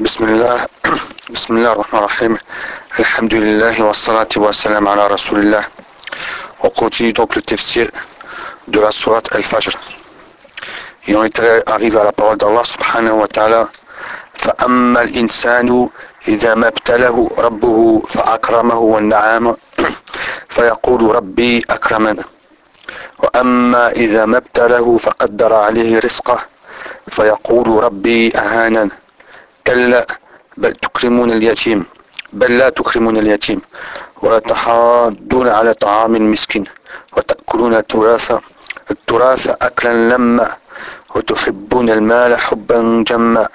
بسم الله بسم الله الرحمن الرحيم. الحمد لله والصلاة والسلام على رسول الله. On continue donc le tafsir de la sourate Al-Fajr. Et on est arrivé à la parole d'Allah subhanahu wa ta'ala. فأما الإنسان إذا ما ابتلاه ربه فأكرمه والنعام فيقول ربي أكرمن وأما إذا ما ابتلاه فقدر عليه رزقه فيقول ربي أهانن كلا بل لا تكرمون اليتيم ولا تحاضون على طعام المسكين وتأكلون التراث أكلا لما وتحبون المال حبا جما.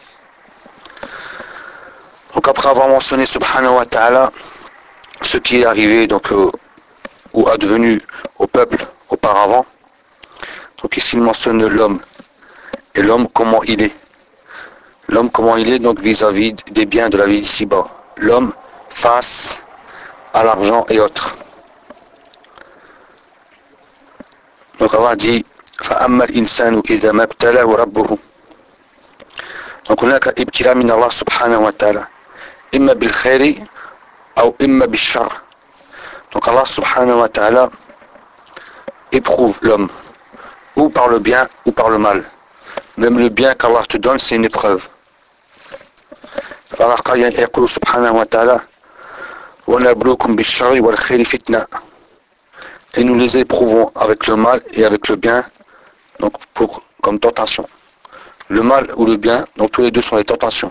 Donc après avoir mentionné subhanahu wa ta'ala ce qui est arrivé donc ou advenu au peuple auparavant, donc ici il mentionne l'homme et l'homme comment il est. L'homme comment il est donc vis-à-vis des biens de la vie d'ici-bas. L'homme face à l'argent et autres. Donc Allah dit فَأَمَّا الْإِنسَانُ إِذَا مَا ابْتَلَاهُ رَبُّهُ. Donc هناك ابتلاء من الله سبحانه وتعالى إما بالخير أو إما بالشر. Donc Allah subhanahu wa ta'ala éprouve l'homme ou par le bien ou par le mal. Même le bien qu'Allah te donne, c'est une épreuve. Allah يقول سبحانه وتعالى وَنَبْلُوكُمْ بِالشَّرِّ وَالْخَيْرِ فِتْنَةً. Et nous les éprouvons avec le mal et avec le bien, donc comme tentation. Le mal ou le bien, donc tous les deux sont des tentations.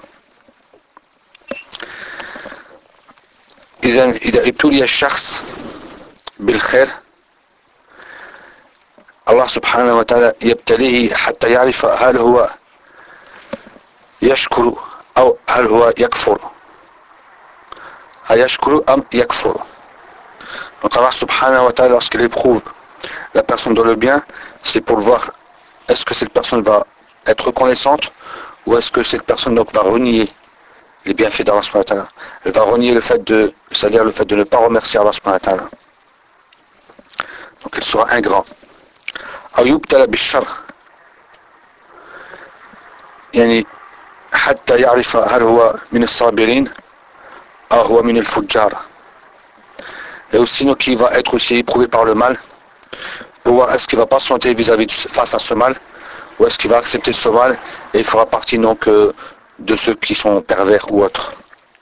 إذا ابتلي الشخص بالخير الله سبحانه وتعالى يبتليه حتى يعرف هل هو يشكر أو هل هو يكفر. يشكر أم يكفر. Donc Allah subhanahu wa ta'ala lorsqu'il éprouve la personne dans le bien, c'est pour voir est-ce que cette personne va être reconnaissante ou est-ce que cette personne donc va renier les bienfaits d'Allah subhanahu wa ta'ala. Elle va renier le fait de, c'est-à-dire le fait de ne pas remercier Allah subhanahu wa ta'ala. Donc elle sera ingrat. أو يبتلى بالشر يعني حتى يعرف هل هو من الصابرين أو هو من الفجار. Et aussi donc il va être aussi éprouvé par le mal pour voir est-ce qu'il va patienter face à ce mal ou est-ce qu'il va accepter ce mal et il fera partie donc de ceux qui sont pervers ou autres.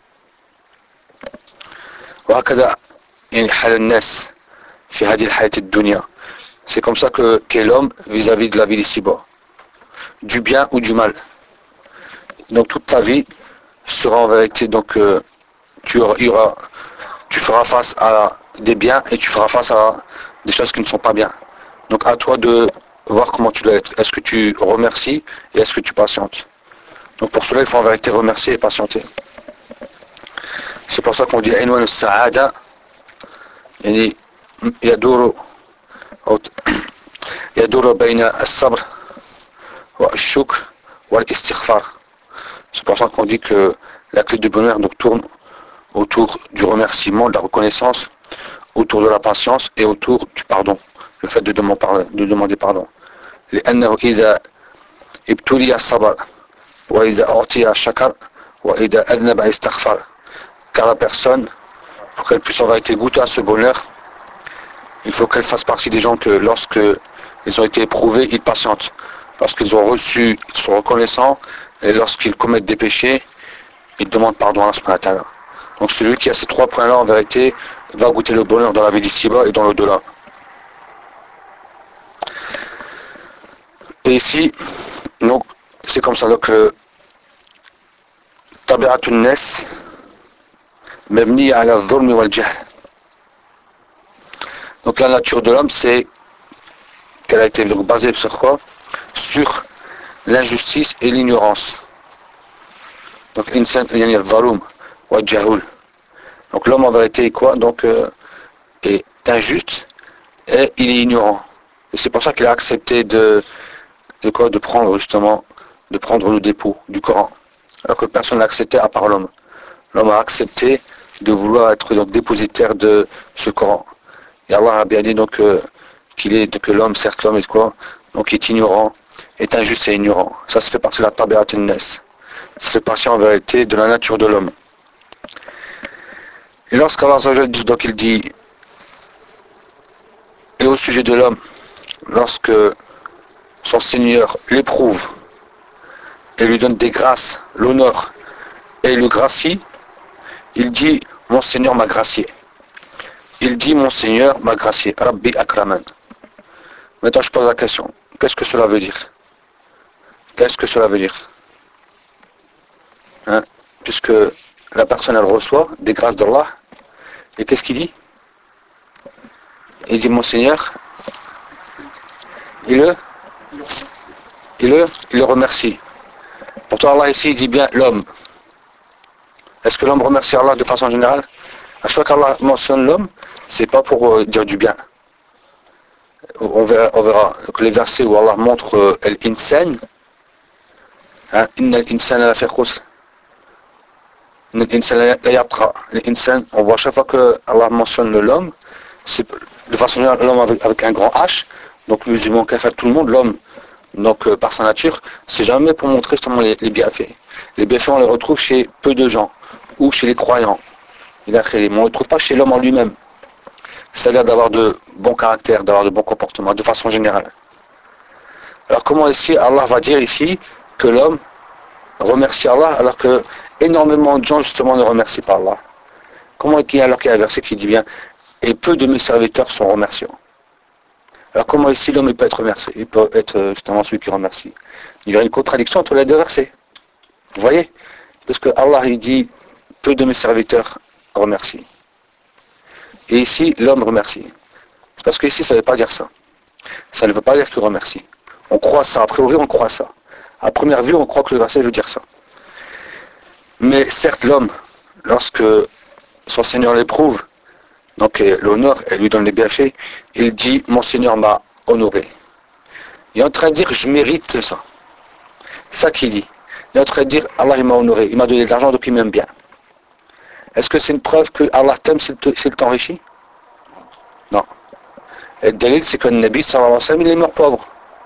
وهكذا يعني حال الناس في هذه الحياة الدنيا. C'est comme ça qu'est l'homme vis-à-vis de la vie d'ici-bas, du bien ou du mal. Donc toute ta vie sera en vérité donc tu feras face à des biens et tu feras face à des choses qui ne sont pas bien. Donc à toi de voir comment tu dois être. Est-ce que tu remercies et est-ce que tu patientes. Donc pour cela il faut en vérité remercier et patienter. C'est pour ça qu'on dit عنوان السعادة يعني يدور بين الصبر والشكر والاستغفار. C'est pour ça qu'on dit que la clé du bonheur donc tourne autour du remerciement, de la reconnaissance, autour de la patience et autour du pardon, le fait de demander pardon. لأنه إذا ابتلي الصبر وإذا أعطي الشكر وإذا أذنب استغفر. Car la personne, pour qu'elle puisse en vérité goûter à ce bonheur, il faut qu'elle fasse partie des gens que lorsque ils ont été éprouvés, ils patientent. Lorsqu'ils ont reçu, ils sont reconnaissants, et lorsqu'ils commettent des péchés, ils demandent pardon à Allah subhanahu wa ta'ala. Donc celui qui a ces trois points-là, en vérité, va goûter le bonheur dans la vie d'ici-bas et dans l'au-delà. Et ici, donc, c'est comme ça donc tabi'atun nas mabni ala al-dhulm wal-jahl. Donc la nature de l'homme, c'est qu'elle a été donc basée sur quoi? Sur l'injustice et l'ignorance. Donc l'insan yani al-dhalum wal-jahul. Donc l'homme en vérité est quoi? Donc est injuste et il est ignorant. Et c'est pour ça qu'il a accepté de prendre justement, de prendre le dépôt du Coran. Alors que personne n'a accepté à part l'homme. L'homme a accepté de vouloir être donc dépositaire de ce Coran. Et Allah a bien dit donc que l'homme, certes l'homme est quoi? Donc est ignorant, est injuste et ignorant. Ça se fait partie de la tabi'at an-nas. Ça fait partie en vérité de la nature de l'homme. Et lorsqu'Allah dit, donc il dit, et au sujet de l'homme, lorsque son Seigneur l'éprouve et lui donne des grâces, l'honneur et le gracie, il dit, mon Seigneur m'a gracié. Il dit, mon Seigneur m'a gracié. Rabbi akraman. Maintenant, je pose la question. Qu'est-ce que cela veut dire? Qu'est-ce que cela veut dire? Hein? Puisque la personne, elle reçoit des grâces d'Allah. Et qu'est-ce qu'il dit? Il dit, mon Seigneur, il le remercie. Pourtant, Allah ici, il dit bien l'homme. Est-ce que l'homme remercie Allah de façon générale? À chaque fois qu'Allah mentionne l'homme, c'est pas pour dire du bien. On verra que les versets où Allah montre l'insan, inna l'insana la fi khusr, inna l'insana la yatra. L'insan, on voit à chaque fois que Allah mentionne l'homme, c'est de façon générale l'homme avec un grand H, donc musulman, kafir, tout le monde, l'homme, donc par sa nature, c'est jamais pour montrer justement les bienfaits. Les bienfaits, on les retrouve chez peu de gens, ou chez les croyants. Mais on ne le trouve pas chez l'homme en lui-même. C'est-à-dire d'avoir de bons caractères, d'avoir de bons comportements, de façon générale. Alors comment ici, Allah va dire ici que l'homme remercie Allah alors que énormément de gens justement ne remercient pas Allah? Comment alors qu'il y a un verset qui dit bien et peu de mes serviteurs sont remerciants? Alors comment ici l'homme peut être remercié? Il peut être justement celui qui remercie. Il y a une contradiction entre les deux versets. Vous voyez? Parce que Allah il dit peu de mes serviteurs remercient. Et ici, l'homme remercie. C'est parce que ici, ça ne veut pas dire ça. Ça ne veut pas dire qu'il remercie. On croit ça. A priori, on croit ça. À première vue, on croit que le verset veut dire ça. Mais certes, l'homme, lorsque son Seigneur l'éprouve, donc l'honneur, elle lui donne les bienfaits, il dit, mon Seigneur m'a honoré. Il est en train de dire, je mérite ça. C'est ça qu'il dit. Il est en train de dire, Allah il m'a honoré, il m'a donné de l'argent, donc il m'aime bien. Est-ce que c'est une preuve que Allah t'aime s'il t'enrichit? Non. Et le dalil, c'est que le Nabi sallallahu alayhi wa sallam, il est mort pauvre.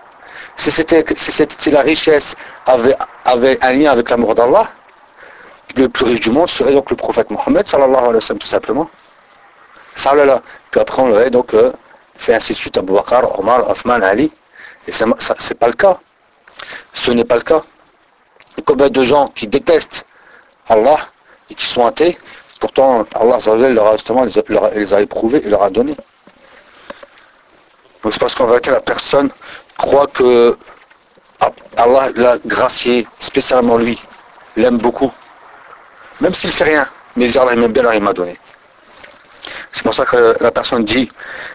Si la richesse avait un lien avec l'amour d'Allah, le plus riche du monde serait donc le prophète Mohammed sallallahu alayhi wa sallam, tout simplement. Ça là. Puis après, on l'aurait donc fait ainsi de suite, Abu Bakr, Omar, Othman, Ali. Et ça, c'est pas le cas. Ce n'est pas le cas. Et combien de gens qui détestent Allah et qui sont athées, pourtant Allah leur a justement les a éprouvés et leur a donné. Donc c'est parce qu'en vérité la personne croit que Allah l'a gracié, spécialement lui, l'aime beaucoup. Même s'il ne fait rien, mais Allah m'aime bien, alors il m'a donné. C'est pour ça que la personne dit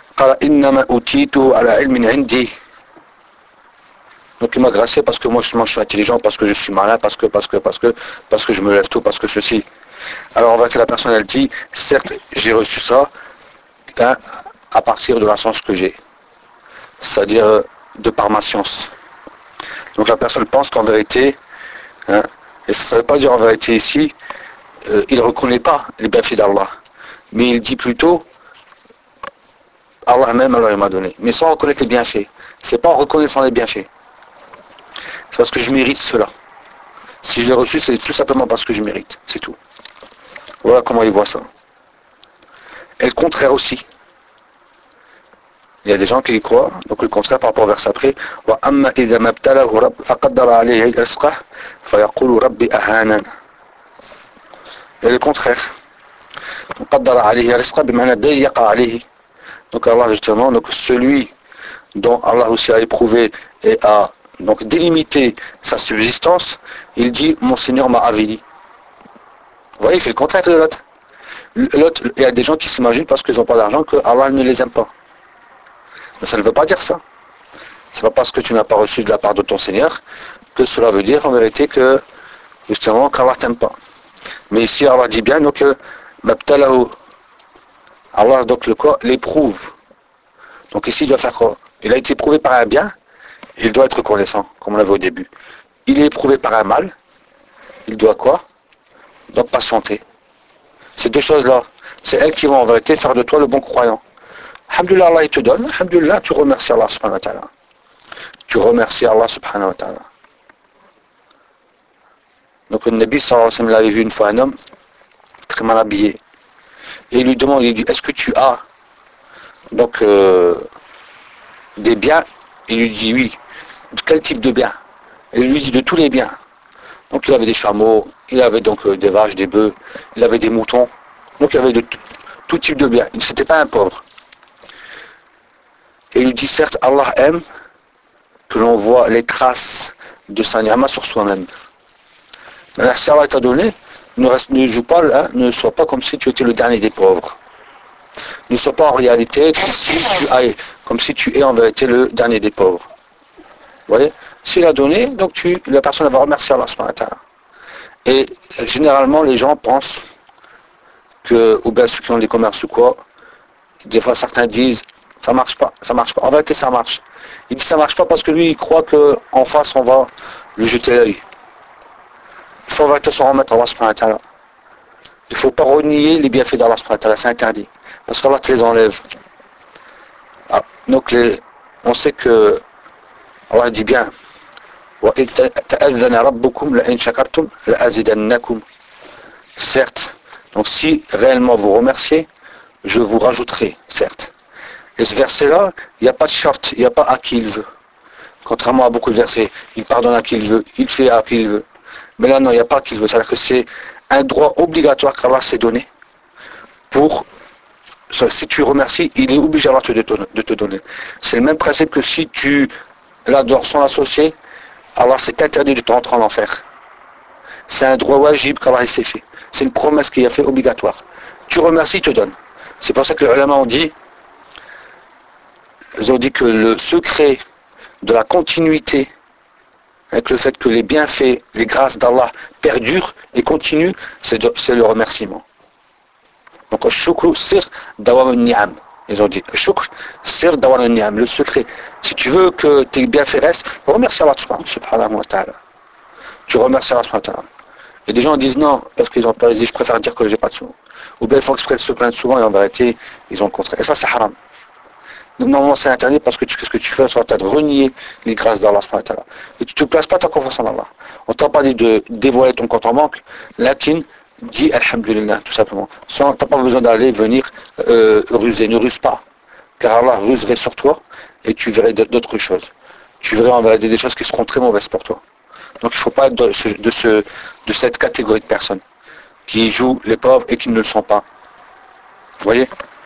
donc il m'a gracié parce que moi je suis intelligent, parce que je suis malin, parce que je me lève tôt, parce que ceci. Alors en fait la personne elle dit, certes j'ai reçu ça à partir de la science que j'ai. C'est-à-dire de par ma science. Donc la personne pense qu'en vérité, et ça ne veut pas dire en vérité ici, il ne reconnaît pas les bienfaits d'Allah, mais il dit plutôt Allah même alors il m'a donné, mais sans reconnaître les bienfaits. C'est pas en reconnaissant les bienfaits. C'est parce que je mérite cela. Si je l'ai reçu, c'est tout simplement parce que je mérite, c'est tout. Voilà comment il voit ça. Et le contraire aussi. Il y a des gens qui y croient, donc le contraire par rapport au verset après, وَأَمَّا إِذَا مَبْتَلَهُ فَقَدَّرَ عَلَيْهِ رِزْقَهُ فَيَقُولُ رَبِّ أَهَانَنِ. Et le contraire. قَدَّرَ عَلَيْهِ رِزْقَهُ بِمَعْنَى ضَيَّقَ عَلَيْهِ. Donc Allah justement, donc celui dont Allah aussi a éprouvé et a donc délimité sa subsistance, il dit mon Seigneur m'a avili. Vous voyez, il fait le contraire de l'autre. L'autre, il y a des gens qui s'imaginent parce qu'ils n'ont pas d'argent que Allah ne les aime pas. Mais ça ne veut pas dire ça. C'est pas parce que tu n'as pas reçu de la part de ton Seigneur que cela veut dire en vérité que justement qu'Allah t'aime pas. Mais ici Allah dit bien donc Mabtalahu. Allah donc le quoi l'éprouve. Donc ici il doit faire quoi? Il a été éprouvé par un bien, il doit être reconnaissant, comme on l'avait au début. Il est éprouvé par un mal, il doit quoi? Il doit patienter. Ces deux choses-là, c'est elles qui vont en vérité faire de toi le bon croyant. Alhamdulillah, Allah il te donne, alhamdulillah, tu remercies Allah subhanahu wa ta'ala. Tu remercies Allah subhanahu wa ta'ala. Donc le Nabi sallallahu alayhi wa sallam l'avait vu une fois un homme très mal habillé. Et il lui demande, il dit, est-ce que tu as donc des biens? Il lui dit oui. De quel type de biens? Et il lui dit de tous les biens. Donc il avait des chameaux, il avait donc des vaches, des bœufs, il avait des moutons. Donc il avait de tout type de biens. Il n'était pas un pauvre. Et il lui dit, certes, Allah aime que l'on voit les traces de sa ni'ma sur soi-même. Mais si Allah t'a donné, ne joue pas là, ne sois pas comme si tu étais le dernier des pauvres. Ne sois pas en réalité comme si tu es en vérité le dernier des pauvres. Vous voyez? S'il a donné, donc la personne va remercier Allah subhanahu wa ta'ala. Et généralement, les gens pensent que, ou bien ceux qui ont des commerces ou quoi, des fois certains disent, ça marche pas, ça marche pas. En vérité, ça marche. Il dit ça marche pas parce que lui, il croit qu'en face, on va lui jeter l'œil. Il faut en vérité s'en remettre à Allah subhanahu wa ta'ala. Il ne faut pas renier les bienfaits d'Allah subhanahu wa ta'ala, c'est interdit. Parce qu'Allah te les enlève. Ah, donc on sait que Allah dit bien, certes, donc si réellement vous remerciez, je vous rajouterai, certes. Et ce verset-là, il n'y a pas de charte, il n'y a pas à qui il veut. Contrairement à beaucoup de versets, il pardonne à qui il veut, il fait à qui il veut. Mais là, non, il n'y a pas à qui il veut. C'est-à-dire que c'est un droit obligatoire qu'Allah s'est donné pour, si tu remercies, il est obligé Allah de te donner. C'est le même principe que si tu l'adores sans l'associer, Allah s'est interdit de te rentrer en enfer. C'est un droit wajib qu'Allah s'est fait. C'est une promesse qu'il a fait obligatoire. Tu remercies, il te donne. C'est pour ça que les ulama ont dit que le secret de la continuité avec le fait que les bienfaits, les grâces d'Allah perdurent et continuent, c'est le remerciement. Donc, shukru sir dawam ni'am. Ils ont dit, shukr sir dawam ni'am. Le secret, si tu veux que tes bienfaits restent, remercie Allah subhanahu wa ta'ala. Tu remercies Allah subhanahu wa ta'ala. Et des gens disent non, parce qu'ils ont peur, ils disent je préfère dire que j'ai pas de sous. Ou bien ils font exprès de se plaindre souvent et en vérité, ils ont le contraire. Et ça, c'est haram. Normalement, c'est interdit parce que qu'est-ce que tu fais? Tu vas de renier les grâces d'Allah. Et tu ne te places pas ta confiance en Allah. On ne t'a pas dit de dévoiler ton compte en banque. Lakin, dis Alhamdulillah, tout simplement. Tu n'as pas besoin d'aller venir ruser. Ne ruse pas. Car Allah ruserait sur toi et tu verrais d'autres choses. Tu verrais en vérité des choses qui seront très mauvaises pour toi. Donc il ne faut pas être de cette catégorie de personnes qui jouent les pauvres et qui ne le sont pas. Vous voyez?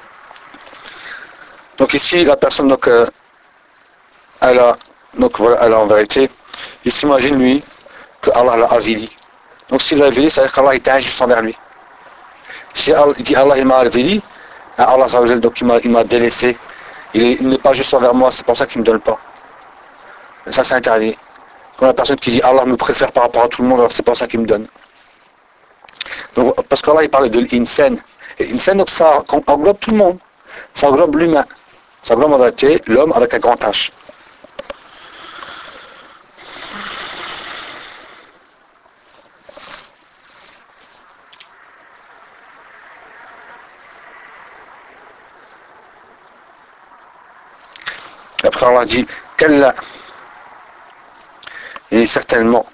Donc ici, la personne, donc, elle a en vérité, il s'imagine lui que Allah l'a avili. Donc s'il l'a avili, ça veut dire qu'Allah était injuste envers lui. Si il dit Allah il m'a avili, Allah donc il m'a délaissé, il n'est pas juste envers moi, c'est pour ça qu'il ne me donne pas. Et ça c'est interdit. Comme la personne qui dit Allah me préfère par rapport à tout le monde, alors c'est pour ça qu'il me donne. Donc, parce qu'Allah il parlait de l'insan. Et l'insan, donc ça englobe tout le monde. Ça englobe l'humain. Ça englobe en vérité l'homme avec un grand H. Après Allah dit Kalla. Et certainement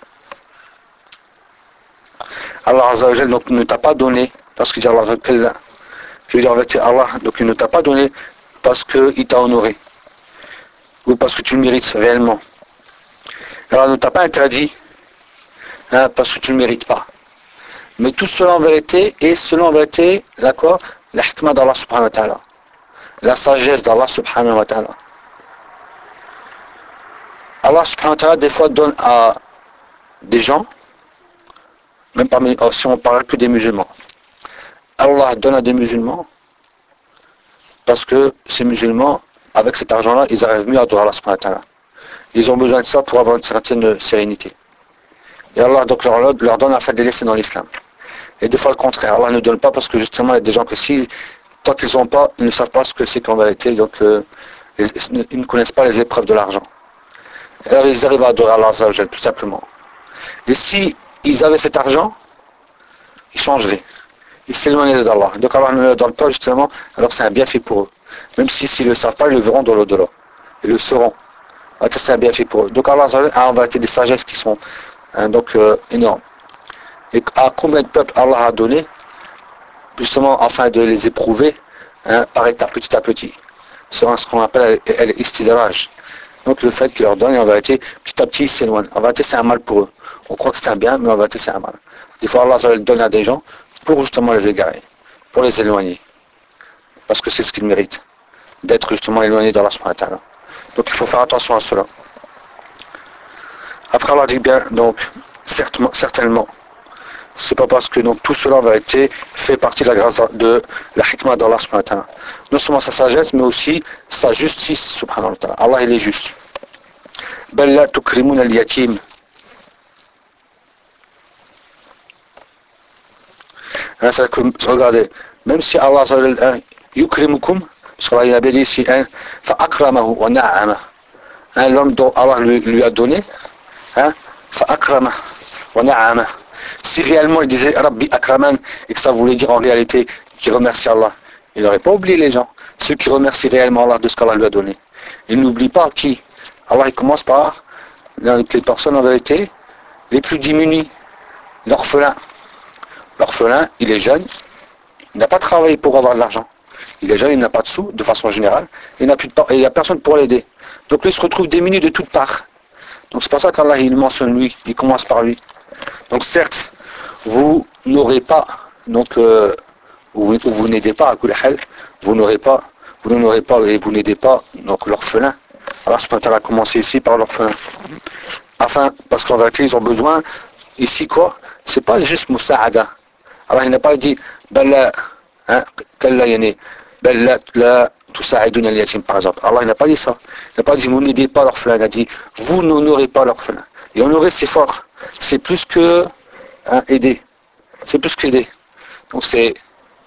Allah Azza wa Jal donc ne t'a pas donné, lorsqu'il dit Allah Kalla, je veux dire en vérité Allah donc il ne t'a pas donné parce qu'il t'a honoré ou parce que tu le mérites réellement. Alors il ne t'a pas interdit parce que tu ne le mérites pas. Mais tout cela en vérité est selon en vérité d'accord, la hikmah d'Allah subhanahu wa ta'ala, la sagesse d'Allah subhanahu wa ta'ala. Allah subhanahu wa ta'ala des fois donne à des gens, même si on parle que des musulmans, Allah donne à des musulmans parce que ces musulmans, avec cet argent-là, ils arrivent mieux à adorer Allah subhanahu wa ta'ala. Ils ont besoin de ça pour avoir une certaine sérénité. Et Allah donc leur donne à faire des laisser dans l'islam. Et des fois le contraire, Allah ne donne pas parce que justement il y a des gens que tant qu'ils n'ont pas, ils ne savent pas ce que c'est qu'en vérité, donc ils ne connaissent pas les épreuves de l'argent. Et alors ils arrivent à adorer Allah tout simplement. Et si ils avaient cet argent, ils changeraient. Ils s'éloignent d'Allah. Donc Allah ne le donne pas justement, alors c'est un bienfait pour eux. Même s'ils ne le savent pas, ils le verront dans l'au-delà. Ils le sauront. Alors, c'est un bienfait pour eux. Donc Allah a en vérité des sagesses qui sont donc énormes. Et à combien de peuples Allah a donné, justement afin de les éprouver, hein, par étapes, petit à petit. C'est ce qu'on appelle l'istidraj. Donc le fait qu'il leur donne, et en vérité, petit à petit, ils s'éloignent. En vérité, c'est un mal pour eux. On croit que c'est un bien, mais en vérité, c'est un mal. Des fois, Allah donne à des gens pour justement les égarer, pour les éloigner. Parce que c'est ce qu'ils méritent, d'être justement éloignés d'Allah subhanahu wa ta'ala. Donc il faut faire attention à cela. Après, Allah dit bien, donc, certainement, c'est pas parce que donc, tout cela va être fait partie de la grâce de la hikmah d'Allah subhanahu wa ta'ala. Non seulement sa sagesse, mais aussi sa justice subhanahu wa ta'ala. Allah, il est juste. بل لا تكرمون اليتيم. Regardez, même si Allah yukrimukum, parce qu'Allah a bien dit ici, fa'akramahu wa na'ama. L'homme dont Allah lui a donné, fa'akramahu wa na'ama. Si réellement il disait Rabbi akraman et que ça voulait dire en réalité qu'il remercie Allah, il n'aurait pas oublié les gens, ceux qui remercient réellement Allah de ce qu'Allah lui a donné. Il n'oublie pas qui. Allah il commence par les personnes en vérité les plus diminuées, l'orphelin. L'orphelin, il est jeune, il n'a pas travaillé pour avoir de l'argent. Il est jeune, il n'a pas de sous, de façon générale, et il n'y a personne pour l'aider. Donc lui il se retrouve démuni de toutes parts. Donc c'est pour ça qu'Allah il mentionne lui, il commence par lui. Donc certes, vous n'aurez pas, donc vous n'aidez pas à Kulahel, vous n'aurez pas et vous n'aidez pas donc l'orphelin. Alors ce matin a commencé ici par l'orphelin. Parce qu'en vérité ils ont besoin, ici quoi, c'est pas juste Moussa'ada. Alors il n'a pas dit Bella, Kalla yani, Bella la Tusa'idun al-yatim par exemple. Allah il n'a pas dit ça. Il n'a pas dit vous n'aidez pas l'orphelin, il a dit vous n'honorez pas l'orphelin. Et honorer c'est fort. C'est plus que aider. C'est plus qu'aider. Donc c'est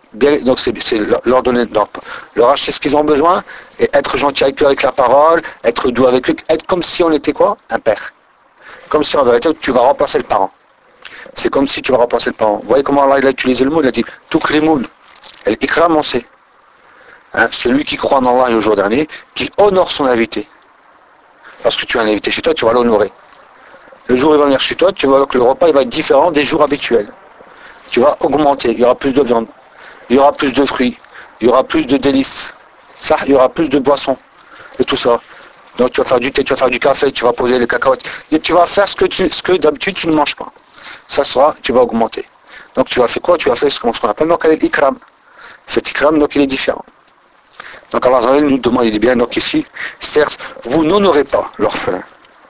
leur donner, leur acheter ce qu'ils ont besoin et être gentil avec eux avec la parole, être doux avec eux, être comme si on était quoi? Un père. Comme si en vérité tu vas remplacer le parent. C'est comme si tu vas remplacer le parent. Vous voyez comment Allah il a utilisé le mot? Il a dit Tukrimoun. El Ikram on sait. Celui qui croit en Allah et au jour dernier, qui honore son invité. Parce que tu as un invité chez toi, tu vas l'honorer. Le jour où il va venir chez toi, tu vois que le repas il va être différent des jours habituels. Tu vas augmenter, il y aura plus de viande, il y aura plus de fruits, il y aura plus de délices, ça, il y aura plus de boissons, et tout ça. Donc tu vas faire du thé, tu vas faire du café, tu vas poser les cacahuètes, et tu vas faire ce que d'habitude tu ne manges pas. Ça sera, tu vas augmenter. Donc tu vas faire quoi? Tu vas faire ce qu'on appelle donc l'ikram. Cet ikram, donc il est différent. Donc Allah nous demande, il dit bien, donc ici, certes, vous n'honorez pas l'orphelin.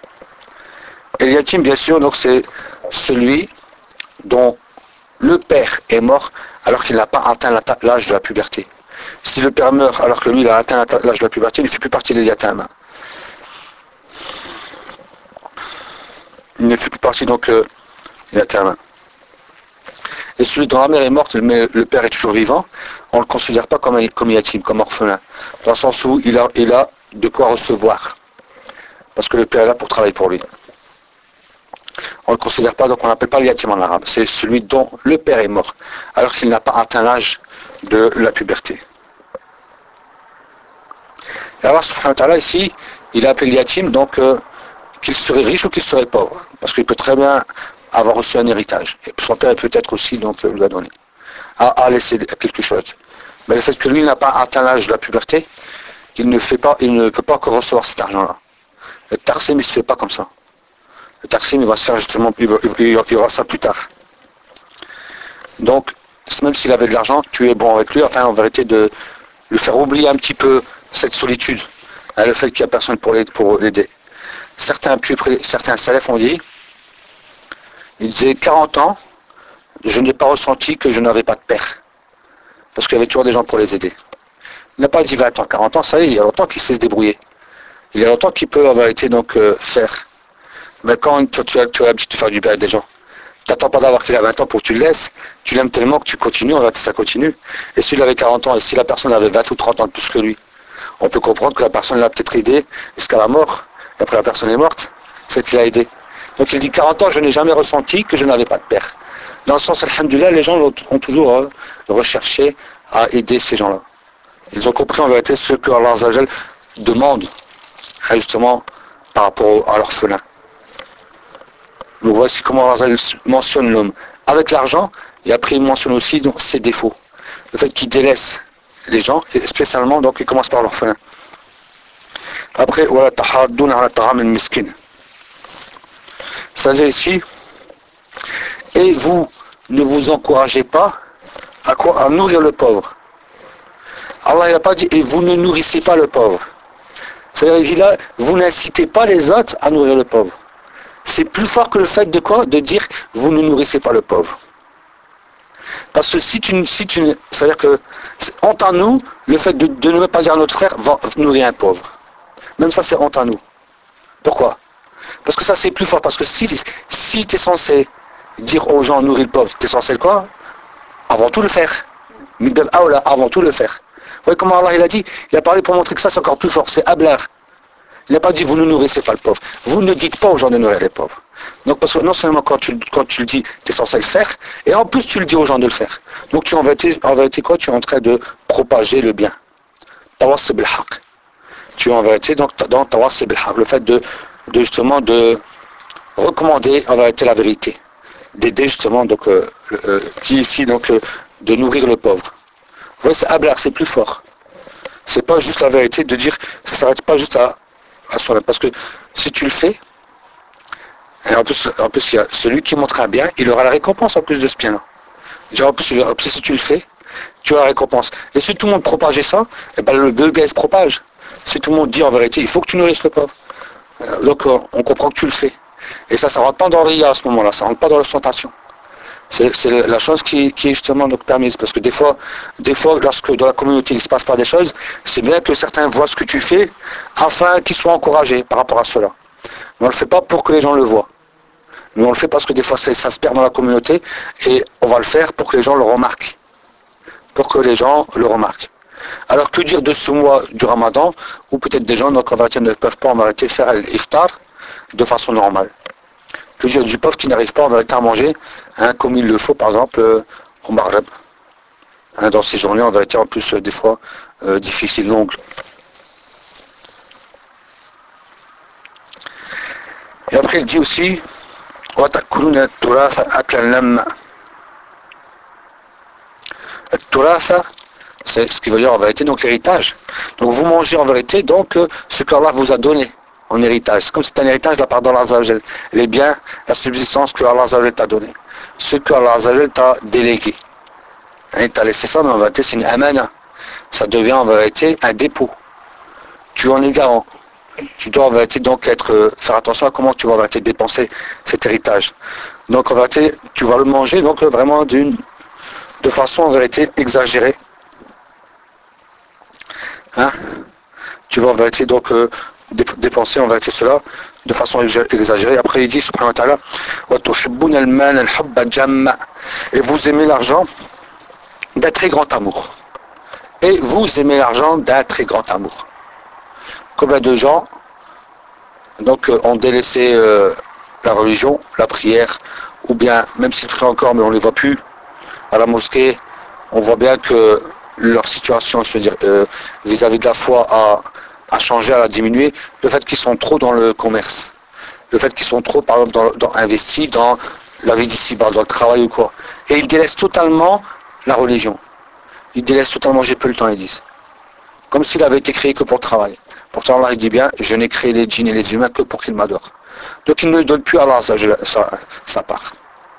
Et le yatim, bien sûr, donc c'est celui dont le père est mort alors qu'il n'a pas atteint l'âge de la puberté. Si le père meurt alors que lui il a atteint l'âge de la puberté, il ne fait plus partie des yatim. Il ne fait plus partie donc des yatim. Et celui dont la mère est morte, mais le père est toujours vivant, on ne le considère pas comme yatim, comme orphelin. Dans le sens où il a de quoi recevoir. Parce que le père est là pour travailler pour lui. On ne le considère pas, donc on n'appelle pas le yatim en arabe. C'est celui dont le père est mort, alors qu'il n'a pas atteint l'âge de la puberté. Et Allah subhanahu wa ta'ala ici, il a appelé yatim, donc qu'il serait riche ou qu'il serait pauvre. Parce qu'il peut très bien avoir reçu un héritage. Et son père peut-être aussi donc lui a donné, a laissé quelque chose. Mais le fait que lui n'a pas atteint l'âge de la puberté, il ne peut pas encore recevoir cet argent-là. Le tarsim, il ne se fait pas comme ça. Le tarsim, il va se faire justement, il y aura ça plus tard. Donc, même s'il avait de l'argent, tu es bon avec lui, enfin en vérité de le faire oublier un petit peu cette solitude, le fait qu'il n'y a personne pour l'aider. Certains salafs ont dit, ils disaient 40 ans, je n'ai pas ressenti que je n'avais pas de père. Parce qu'il y avait toujours des gens pour les aider. Il n'a pas dit 20 ans, 40 ans, ça y est, il y a longtemps qu'il sait se débrouiller. Il y a longtemps qu'il peut en vérité donc faire. Mais quand tu as l'habitude de faire du bien à des gens, tu n'attends pas d'avoir qu'il a 20 ans pour que tu le laisses, tu l'aimes tellement que tu continues, en fait ça continue. Et s'il avait 40 ans, et si la personne avait 20 ou 30 ans de plus que lui, on peut comprendre que la personne l'a peut-être aidé jusqu'à la mort, et après la personne est morte, c'est qu'il a aidé. Donc il dit 40 ans, je n'ai jamais ressenti que je n'avais pas de père. Dans le sens, alhamdoulilah, les gens ont toujours recherché à aider ces gens-là. Ils ont compris en vérité ce que Allah Azzawajal demande, justement, par rapport à l'orphelin. Donc voici comment Allah mentionne l'homme. avec l'argent, et après il mentionne aussi donc, ses défauts. Le fait qu'il délaisse les gens, et spécialement, donc il commence par l'orphelin. Après, voilà, tahaddoun ala ta'am al-miskin. Ça veut dire ici, et vous ne vous encouragez pas à nourrir le pauvre. Allah n'a pas dit, et vous ne nourrissez pas le pauvre. C'est-à-dire là, vous n'incitez pas les autres à nourrir le pauvre. C'est plus fort que le fait de quoi? De dire, vous ne nourrissez pas le pauvre. Parce que c'est-à-dire que, honte à nous, le fait de ne pas dire à notre frère, va nourrir un pauvre. Même ça, c'est honte à nous. Pourquoi? Parce que ça, c'est plus fort. Parce que si tu es censé dire aux gens, nourrir le pauvre, tu es censé quoi? Avant tout le faire. Avant tout le faire. Vous voyez comment Allah il a dit? Il a parlé pour montrer que ça, c'est encore plus fort. C'est ablar. Il n'a pas dit, vous ne nourrissez pas le pauvre. Vous ne dites pas aux gens de nourrir les pauvres. Donc, parce que non seulement quand tu le dis, tu es censé le faire, et en plus tu le dis aux gens de le faire. Donc, en vérité quoi? Tu es en train de propager le bien. Tawassib bil-haq. Tu es en vérité donc, dans tawassib bil-haq. Le fait de justement de recommander en vérité la vérité. D'aider justement, donc, qui ici, donc, de nourrir le pauvre. Vous voyez, c'est ablar, c'est plus fort. C'est pas juste la vérité de dire, ça ne s'arrête pas juste à soi-même. Parce que si tu le fais, et en plus, il y a celui qui montre un bien, il aura la récompense en plus de ce bien-là. En plus, si tu le fais, tu auras la récompense. Et si tout le monde propageait ça, eh ben, le bien se propage. Si tout le monde dit en vérité, il faut que tu nourrisses le pauvre. Donc on comprend que tu le fais. Et ça ne rentre pas dans le ria à ce moment-là, ça ne rentre pas dans l'ostentation. C'est la chose qui est justement donc permise. Parce que des fois, lorsque dans la communauté il ne se passe pas des choses, c'est bien que certains voient ce que tu fais afin qu'ils soient encouragés par rapport à cela. Mais on ne le fait pas pour que les gens le voient. Mais on le fait parce que des fois ça se perd dans la communauté et on va le faire pour que les gens le remarquent. Pour que les gens le remarquent. Alors que dire de ce mois du Ramadan où peut-être des gens donc, en vérité, ne peuvent pas en vérité faire l'iftar de façon normale. Que dire du pauvre qui n'arrive pas en vérité à manger comme il le faut par exemple au Maghreb. Dans ces journées en vérité en plus des fois difficiles, longues. Et après il dit aussi وَتَأْكُلُونَ التُّرَاثَ أَكْلًا لَمًّا. Turatha, c'est ce qui veut dire en vérité donc l'héritage. Donc vous mangez en vérité donc ce qu'Allah vous a donné en héritage. C'est comme si c'est un héritage de la part d'Allah Azzawajal. Les biens, la subsistance que Allah Azzawajal t'a donné. Ce que Allah Azzawajal t'a délégué. Et t'as laissé ça, mais en vérité c'est une amana. Ça devient en vérité un dépôt. Tu en es garant. Tu dois en vérité donc faire attention à comment tu vas en vérité dépenser cet héritage. Donc en vérité tu vas le manger donc vraiment de façon en vérité exagérée. Hein? Tu vas en vérité donc dépenser en vérité cela de façon exagérée. Après il dit subhanahu wa ta'ala وَتُحِبُّونَ الْمَالَ الْحُبَّ جَمًّا. Et vous aimez l'argent d'un très grand amour. Et vous aimez l'argent d'un très grand amour. Combien de gens donc ont délaissé la religion, la prière, ou bien même s'ils prient encore mais on ne les voit plus à la mosquée, on voit bien que leur situation, je veux dire, vis-à-vis de la foi a changé, a diminué. Le fait qu'ils sont trop dans le commerce, le fait qu'ils sont trop par exemple investis dans la vie d'ici-bas, dans le travail ou quoi. Et ils délaissent totalement la religion. Ils délaissent totalement, j'ai peu le temps, ils disent. Comme s'il avait été créé que pour travailler. Pourtant Allah il dit bien, je n'ai créé les djinns et les humains que pour qu'ils m'adorent. Donc il ne donne plus à Allah sa part.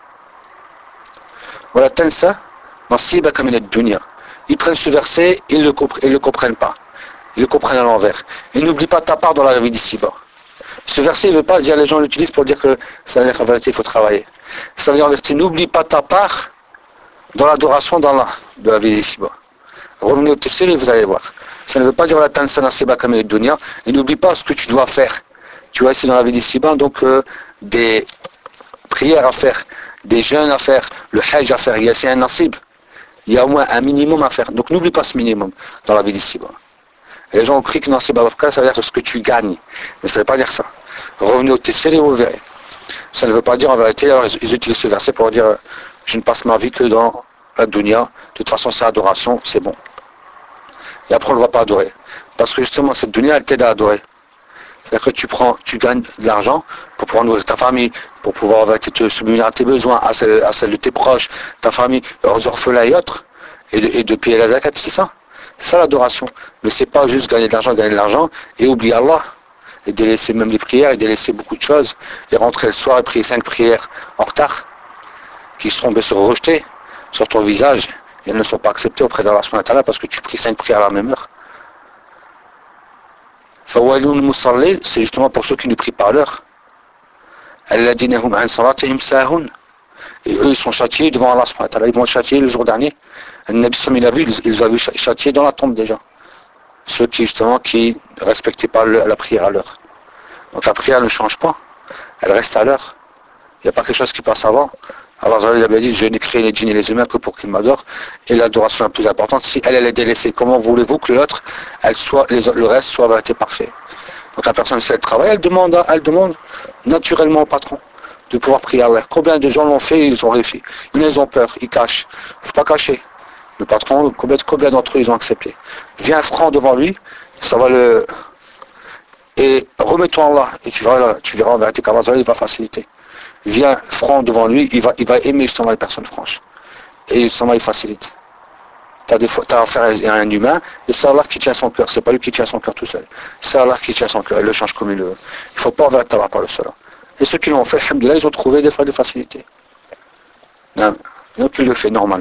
Voilà, tansa, nasibaka min ad-dunya. Ils prennent ce verset, ils ne le comprennent pas. Ils le comprennent à l'envers. Et n'oublie pas ta part dans la vie d'ici-bas. Ce verset ne veut pas dire, les gens l'utilisent pour dire que ça veut dire qu'en vérité il faut travailler. Ça veut dire en vérité, n'oublie pas ta part dans l'adoration d'Allah, de la vie d'ici-bas. Revenez au tafsir et vous allez voir. Ça ne veut pas dire la tansa nasibaka min ad-dunya. Et n'oublie pas ce que tu dois faire. Tu vois ici dans la vie d'ici-bas, donc des prières à faire, des jeûnes à faire, le hajj à faire, il y a c'est un nasib. Il y a au moins un minimum à faire. Donc n'oublie pas ce minimum dans la vie d'ici-bas. Et les gens ont cru que nasib ababka, ça veut dire ce que tu gagnes. Mais ça ne veut pas dire ça. Revenez au tafsir et vous verrez. Ça ne veut pas dire en vérité, alors ils utilisent ce verset pour dire je ne passe ma vie que dans la dunya. De toute façon c'est adoration, c'est bon. Et après on ne va pas adorer. Parce que justement cette dunya elle t'aide à adorer. C'est-à-dire que tu gagnes de l'argent pour pouvoir nourrir ta famille, pour pouvoir te subvenir à tes besoins, à celle de tes proches, ta famille, leurs orphelins et autres, et de payer la zakat, c'est ça. C'est ça l'adoration. Mais c'est pas juste gagner de l'argent et oublier Allah. Et délaisser même les prières, et délaisser beaucoup de choses, et rentrer le soir et prier 5 prières en retard, qui seront bien sûr rejetées sur ton visage, et elles ne sont pas acceptées auprès d'Allah subhanahu wa ta'ala parce que tu pries 5 prières à la même heure. Fawalun musallin, c'est justement pour ceux qui ne prient pas à l'heure. Alladina hum an salatihim sahun. Et eux, ils sont châtiés devant Allah subhanahu wa ta'ala. Ils vont être châtiés le jour dernier. Nabi sallallahu alayhi wa sallam, ils ont vu châtiés dans la tombe déjà. Ceux qui justement qui ne respectaient pas la prière à l'heure. Donc la prière ne change pas. Elle reste à l'heure. Il n'y a pas quelque chose qui passe avant. Alors il avait dit, je n'ai créé les djinns et les humains que pour qu'ils m'adorent. Et l'adoration la plus importante, si elle est délaissée, comment voulez-vous que l'autre, le reste soit été parfait. Donc la personne, si elle travaille, elle demande naturellement au patron de pouvoir prier à Allah. Combien de gens l'ont fait et ils ont réussi. Ils ont peur, ils cachent. Il ne faut pas cacher. Le patron, combien d'entre eux ils ont accepté. Viens franc devant lui, ça va le... Et remets-toi en Allah, et tu verras en vérité qu'Allah il va faciliter. Viens franc devant lui, il va aimer justement les personnes franches. Et justement il facilite. Tu as affaire à un humain, et c'est Allah qui tient son cœur, c'est pas lui qui tient son cœur tout seul. C'est Allah qui tient son cœur, il le change comme il le veut. Il ne faut pas en vérité avoir par le seul. Et ceux qui l'ont fait, alhamdoulilah, ils ont trouvé des fois de facilité. Donc il le fait normal.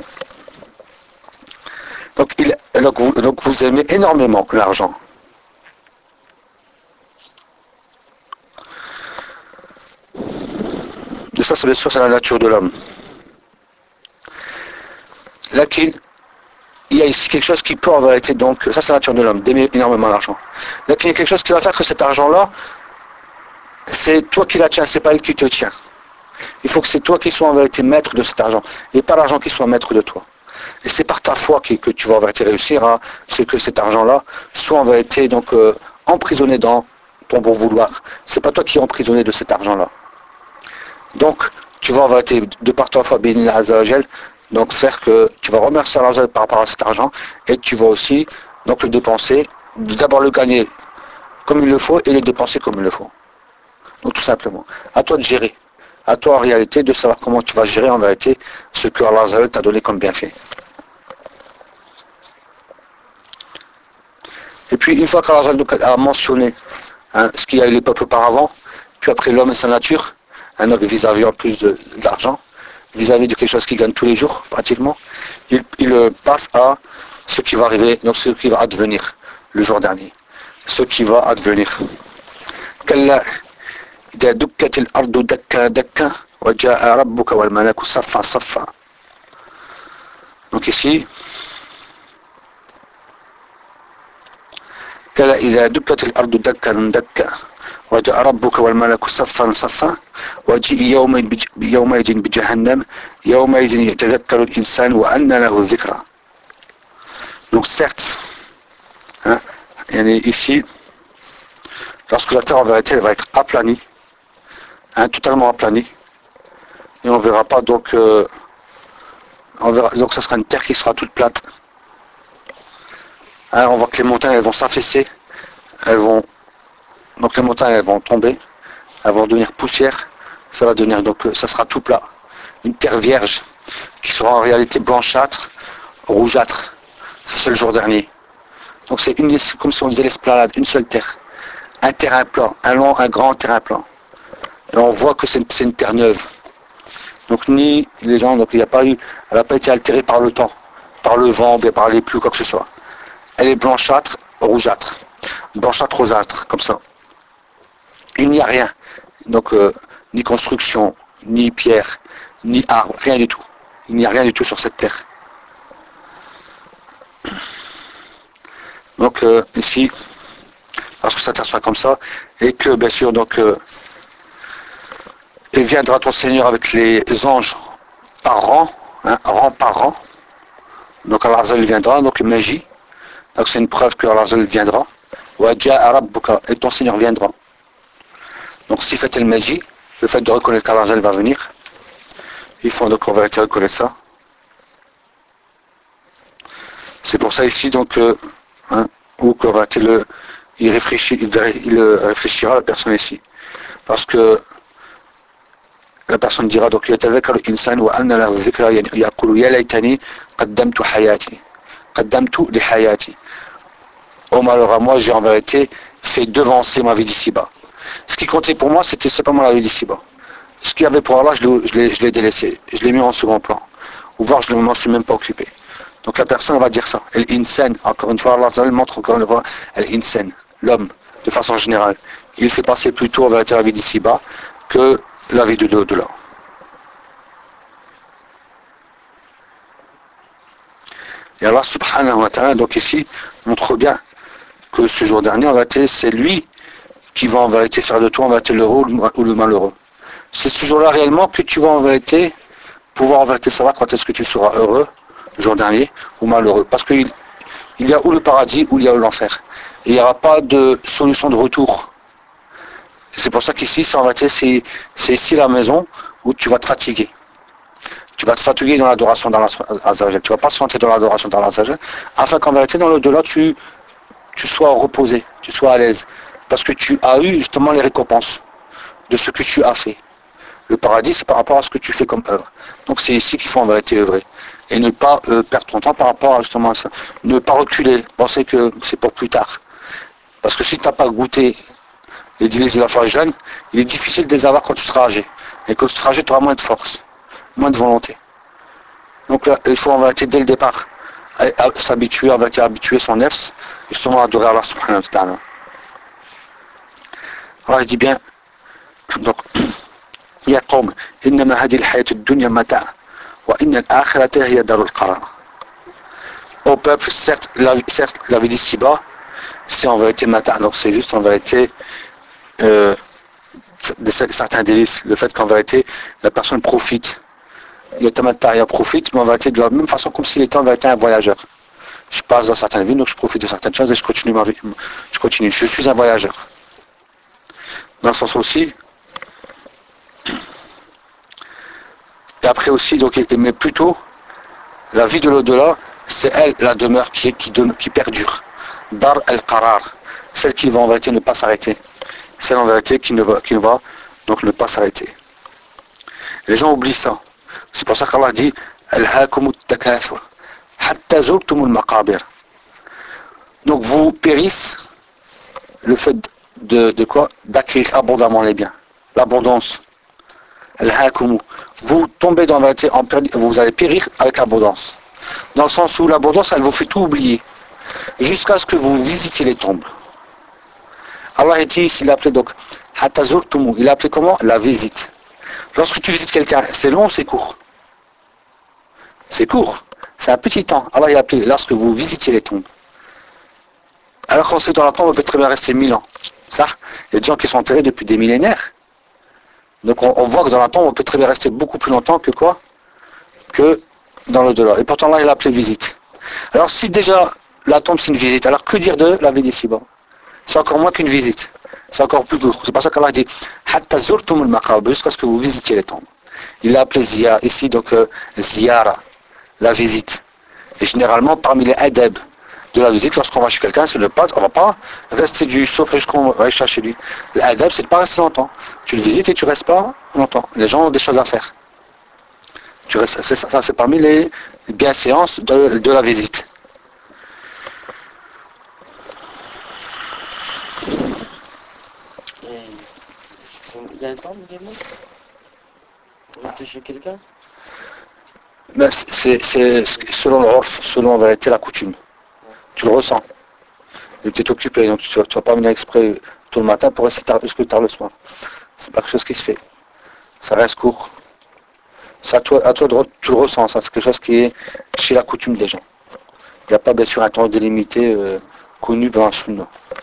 Donc vous aimez énormément l'argent. Et ça, c'est bien sûr, c'est la nature de l'homme. Là, il y a ici quelque chose qui peut en vérité, donc, ça c'est la nature de l'homme, d'aimer énormément l'argent. Là, il y a quelque chose qui va faire que cet argent-là, c'est toi qui la tiens, c'est pas elle qui te tient. Il faut que c'est toi qui sois en vérité maître de cet argent, et pas l'argent qui soit maître de toi. Et c'est par ta foi que tu vas en vérité réussir à ce que cet argent-là soit en vérité donc emprisonné dans ton bon vouloir. C'est pas toi qui es emprisonné de cet argent-là. Donc, tu vas en vérité, de par ta foi, bénir Azzawajal, donc faire que tu vas remercier Allah par rapport à cet argent, et tu vas aussi donc le dépenser, d'abord le gagner comme il le faut, et le dépenser comme il le faut. Donc tout simplement, à toi de gérer. À toi en réalité de savoir comment tu vas gérer en vérité ce que Allah t'a donné comme bienfait. Et puis une fois qu'Allah a mentionné ce qu'il y a eu les peuples auparavant, puis après l'homme et sa nature, donc vis-à-vis en plus de l'argent, vis-à-vis de quelque chose qu'il gagne tous les jours pratiquement, il passe à ce qui va arriver, donc ce qui va advenir le jour dernier. Ce qui va advenir. إذا دكت الأرض دكا دكا وجاء ربك والملك صفا صفا. Donc ici, كلا إذا دكت الأرض دكا دكا وجاء ربك والملك صفا صفا وجيء يومئذ بجهنم يومئذ يتذكر الإنسان وأنى له الذكرى. Donc certes, ici, lorsque la terre en vérité elle va être aplanie, totalement aplanie, et on verra pas donc donc ça sera une terre qui sera toute plate. On voit que les montagnes elles vont s'affaisser, donc les montagnes elles vont tomber, elles vont devenir poussière, ça va devenir donc ça sera tout plat, une terre vierge qui sera en réalité blanchâtre, rougeâtre. Ça c'est le jour dernier. Donc c'est comme si on disait l'esplanade, une seule terre, un terrain plan, un grand terrain plan. Et on voit que c'est une terre neuve. Donc ni les gens, donc il n'y a pas eu, elle n'a pas été altérée par le temps, par le vent, bien par les pluies, quoi que ce soit. Elle est blanchâtre, rougeâtre, blanchâtre, rosâtre, comme ça. Il n'y a rien. Donc ni construction, ni pierre, ni arbre, rien du tout. Il n'y a rien du tout sur cette terre. Donc ici, lorsque ça sera comme ça, et que bien sûr donc et viendra ton Seigneur avec les anges par rang, rang par rang. Donc Allah viendra, donc magie. Donc c'est une preuve que Allah viendra. Et ton Seigneur viendra. Donc si fait le magie, le fait de reconnaître qu'Allah va venir, il faut donc en vérité reconnaître ça. C'est pour ça ici donc où qu'on va il réfléchira la personne ici. Parce que la personne dira donc يتذكر الإنسان وأن له ذكرى يقول يا ليتني قدمت حياتي قدمت لحياتي. Oh malheur à moi, j'ai en vérité fait devancer ma vie d'ici-bas. Ce qui comptait pour moi, c'était simplement la vie d'ici-bas. Ce qu'il y avait pour Allah, je l'ai délaissé, je l'ai mis en second plan. Ou voir, je ne m'en suis même pas occupé. Donc la personne va dire ça. L'insan, encore une fois, Allah montre encore une fois, l'insan, l'homme, de façon générale. Il fait passer plutôt en vérité la vie d'ici-bas que la vie de l'au-delà. Et Allah subhanahu wa ta'ala, donc ici, montre bien que ce jour dernier, en vérité, c'est lui qui va en vérité faire de toi en vérité l'heureux ou le malheureux. C'est ce jour-là réellement que tu vas en vérité pouvoir en vérité savoir quand est-ce que tu seras heureux, le jour dernier, ou malheureux. Parce qu'il y a ou le paradis ou il y a l'enfer. Il n'y aura pas de solution de retour. C'est pour ça qu'ici, en vérité, c'est ici la maison où tu vas te fatiguer. Tu vas te fatiguer dans l'adoration d'Allah. Tu ne vas pas se sentir dans l'adoration d'Allah, afin qu'en vérité, dans l'au-delà, tu sois reposé, tu sois à l'aise. Parce que tu as eu justement les récompenses de ce que tu as fait. Le paradis, c'est par rapport à ce que tu fais comme œuvre. Donc c'est ici qu'il faut en vérité œuvrer. Et ne pas perdre ton temps par rapport à justement à ça. Ne pas reculer, penser que c'est pour plus tard. Parce que si tu n'as pas goûté les délices de la foi jeune, il est difficile de les avoir quand tu seras âgé. Et quand tu seras âgé, tu auras moins de force, moins de volonté. Donc là, il faut en vérité dès le départ s'habituer, en vérité habituer son nefs, justement à adorer Allah subhanahu wa ta'ala. Allah dit bien, donc, يا قوم إنما هذه الحياة الدنيا متاع وإن الآخرة هي دار القرار. Au peuple, certes, la vie d'ici-bas, c'est en vérité mata, donc c'est juste en vérité certains délices, le fait qu'en vérité, la personne profite, le tamattaria profite, mais en vérité de la même façon comme s'il était en vérité un voyageur. Je passe dans certaines villes, donc je profite de certaines choses et je continue ma vie. Je suis un voyageur. Dans le sens aussi, et après aussi, donc, mais plutôt, la vie de l'au-delà, c'est elle, la demeure qui perdure. Dar al-Qarar, celle qui va en vérité ne pas s'arrêter. Celle en vérité qui ne va donc ne pas s'arrêter. Les gens oublient ça. C'est pour ça qu'Allah dit Al-Hakum al-Takathur, hatta zurtum al-Maqabir. Donc vous périssez le fait de quoi? D'acquérir abondamment les biens. L'abondance. Al-Hakum. Vous tombez dans la vérité, vous allez périr avec l'abondance. Dans le sens où l'abondance, elle vous fait tout oublier. Jusqu'à ce que vous visitiez les tombes. Allah dit, il a appelé donc hatta zurtum. Il a appelé comment? La visite. Lorsque tu visites quelqu'un, c'est long ou c'est court? C'est court. C'est un petit temps. Allah il a appelé lorsque vous visitiez les tombes. Alors qu'on sait dans la tombe, on peut très bien rester 1000 ans. Ça, il y a des gens qui sont enterrés depuis des millénaires. Donc on voit que dans la tombe, on peut très bien rester beaucoup plus longtemps que quoi? Que dans l'au-delà. Et pourtant là, il a appelé visite. Alors si déjà la tombe c'est une visite, alors que dire de la vie d'ici-bas? C'est encore moins qu'une visite. C'est encore plus court. C'est pour ça qu'Allah dit hatta zurtum al-maqabir, jusqu'à ce que vous visitiez les tombes. Il a appelé ziyara ici donc ziyara, la visite. Et généralement parmi les adab de la visite, lorsqu'on va chez quelqu'un, c'est le pas, on va pas rester du sauf jusqu'on va chez lui. L'adab, c'est de pas rester longtemps. Tu le visites et tu restes pas longtemps. Les gens ont des choses à faire. Tu restes, ça, c'est parmi les bienséances de la visite. Il y a un temps également pour rester chez quelqu'un? Ben, c'est selon l'orf, selon en vérité la coutume. Tu le ressens. Il est peut-être occupé, donc tu ne vas pas venir exprès tout le matin pour rester tard, plus que tard le soir. C'est pas quelque chose qui se fait. Ça reste court. C'est à toi tu le ressens, ça. C'est quelque chose qui est chez la coutume des gens. Il n'y a pas bien sûr un temps délimité connu dans un sunna.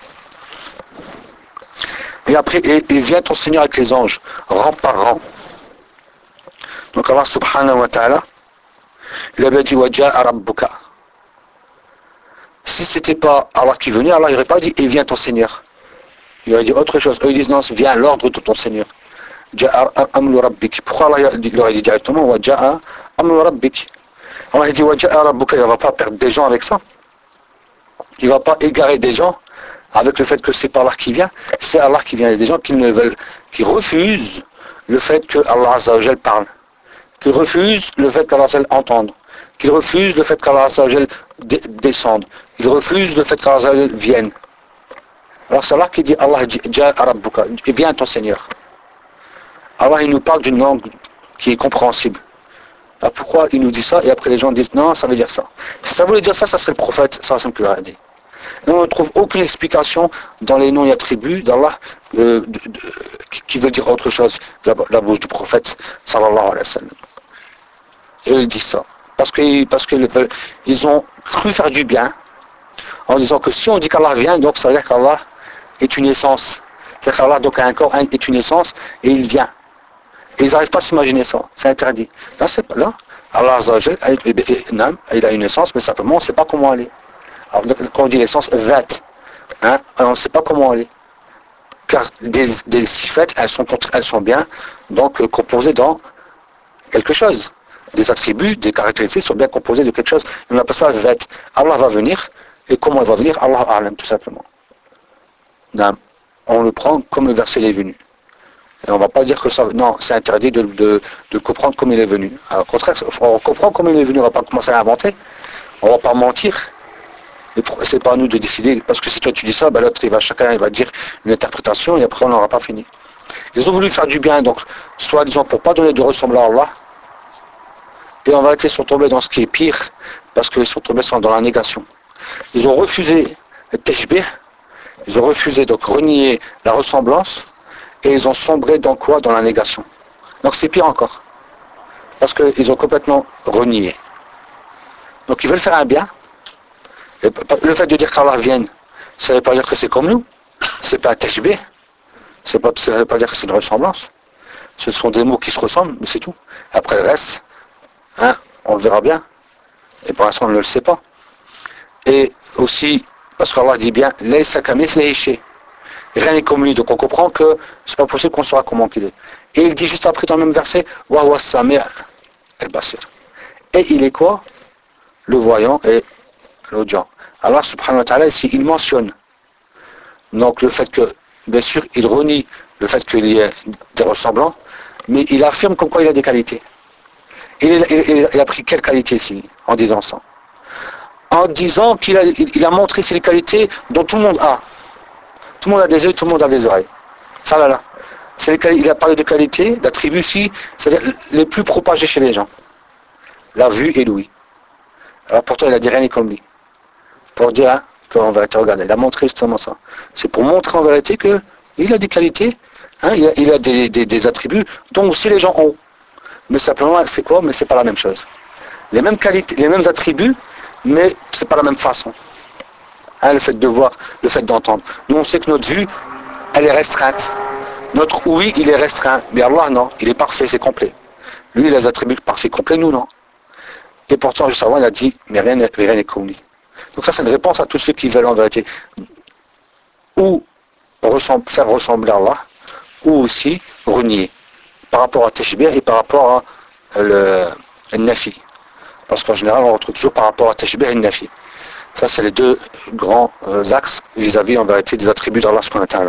Et après, il vient ton Seigneur avec les anges, rang par rang. Donc Allah subhanahu wa ta'ala, il avait dit Waja'a rabbuka. Si c'était pas Allah qui venait, Allah n'aurait pas dit et vient ton Seigneur. Il aurait dit autre chose. Eux ils disent non, viens l'ordre de ton Seigneur. Ja'a amlu rabbik. Pourquoi Allah il aurait dit directement Waja'a amlu rabbik? Allah dit Waja'a rabbuka, il ne va pas perdre des gens avec ça. Il ne va pas égarer des gens avec le fait que c'est pas Allah qui vient, c'est Allah qui vient. Il y a des gens qui refusent le fait que Allah Azza wa Jal parle, qui refusent le fait qu'Allah Azza wa Jal entende, qui refusent le fait qu'Allah Azza wa Jal descende, qui refusent le fait qu'Allah Azza wa Jal vienne. Alors c'est Allah qui dit, Allah dit, Ja'a Rabbuka, viens ton Seigneur. Allah il nous parle d'une langue qui est compréhensible. Alors pourquoi il nous dit ça et après les gens disent non, ça veut dire ça. Si ça voulait dire ça, ça serait le prophète, ça qui l'aurait dit. Et on ne trouve aucune explication dans les noms et attributs d'Allah qui veut dire autre chose de la bouche du prophète sallallahu alayhi wa sallam. Et ils disent ça. Parce qu'ils ont cru faire du bien en disant que si on dit qu'Allah vient, donc ça veut dire qu'Allah est une essence. C'est-à-dire qu'Allah donc a un corps, est une essence et il vient. Et ils n'arrivent pas à s'imaginer ça. C'est interdit. Là, c'est pas là. Allah Azza wa Jal, il a une essence, mais simplement on ne sait pas comment elle est. Alors quand on dit l'essence, vat, on ne sait pas comment elle est. Car des sifat, elles sont bien donc composées dans quelque chose. Des attributs, des caractéristiques sont bien composées de quelque chose. On appelle ça vat. Allah va venir, et comment il va venir, Allah a'lam, tout simplement. On le prend comme le verset est venu. Et on ne va pas dire que ça... Non, c'est interdit de comprendre comme il est venu. Au contraire, on comprend comme il est venu, on ne va pas commencer à inventer. On ne va pas mentir. C'est pas à nous de décider. Parce que si toi tu dis ça, l'autre, chacun va dire une interprétation et après on n'aura pas fini. Ils ont voulu faire du bien, donc, soit disons pour ne pas donner de ressembler à Allah. Et en vérité, ils sont tombés dans ce qui est pire, parce qu'ils sont tombés dans la négation. Ils ont refusé le tashbih, ils ont refusé donc renier la ressemblance, et ils ont sombré dans quoi? Dans la négation. Donc c'est pire encore. Parce qu'ils ont complètement renié. Donc ils veulent faire un bien. Et le fait de dire qu'Allah vienne, ça ne veut pas dire que c'est comme nous. C'est pas un tashbih. Ça ne veut pas dire que c'est une ressemblance. Ce sont des mots qui se ressemblent, mais c'est tout. Après le reste, on le verra bien. Et pour l'instant on ne le sait pas. Et aussi, parce qu'Allah dit bien, Laysa kamithlihi shay'. Rien n'est comme lui, donc on comprend que c'est pas possible qu'on saura comment qu'il est. Et il dit juste après dans le même verset, Wa huwa as-sami' al-basir. Et il est quoi? Le voyant et l'audient. Allah subhanahu wa ta'ala ici, il mentionne donc le fait que, bien sûr, il renie le fait qu'il y ait des ressemblants, mais il affirme comme quoi il a des qualités. Il a pris quelle qualité ici, en disant ça? En disant qu'il a montré ces qualités dont tout le monde a. Tout le monde a des yeux, tout le monde a des oreilles. Ça là. Il a parlé de qualité, d'attributs ici, c'est-à-dire les plus propagés chez les gens. La vue et l'ouïe. Alors pourtant il a dit rien n'est comme lui. Pour dire qu'en vérité, regardez, il a montré justement ça. C'est pour montrer en vérité qu'il a des qualités, il a des attributs dont aussi les gens ont. Mais simplement, c'est quoi? Mais c'est pas la même chose. Les mêmes qualités, les mêmes attributs, mais c'est pas la même façon. Le fait de voir, le fait d'entendre. Nous, on sait que notre vue, elle est restreinte. Notre ouïe, il est restreint. Mais Allah, non, il est parfait, c'est complet. Lui, il a des attributs parfaits, complets, nous, non. Et pourtant, juste avant, il a dit, mais rien n'est comme lui. Donc ça, c'est une réponse à tous ceux qui veulent en vérité ou faire ressembler à Allah, ou aussi renier, par rapport à Tashbih et par rapport à le Nafi. Parce qu'en général, on retrouve toujours par rapport à Tashbih et Nafi. Ça, c'est les deux grands axes vis-à-vis, en vérité, des attributs d'Allah subhanahu wa ta'ala.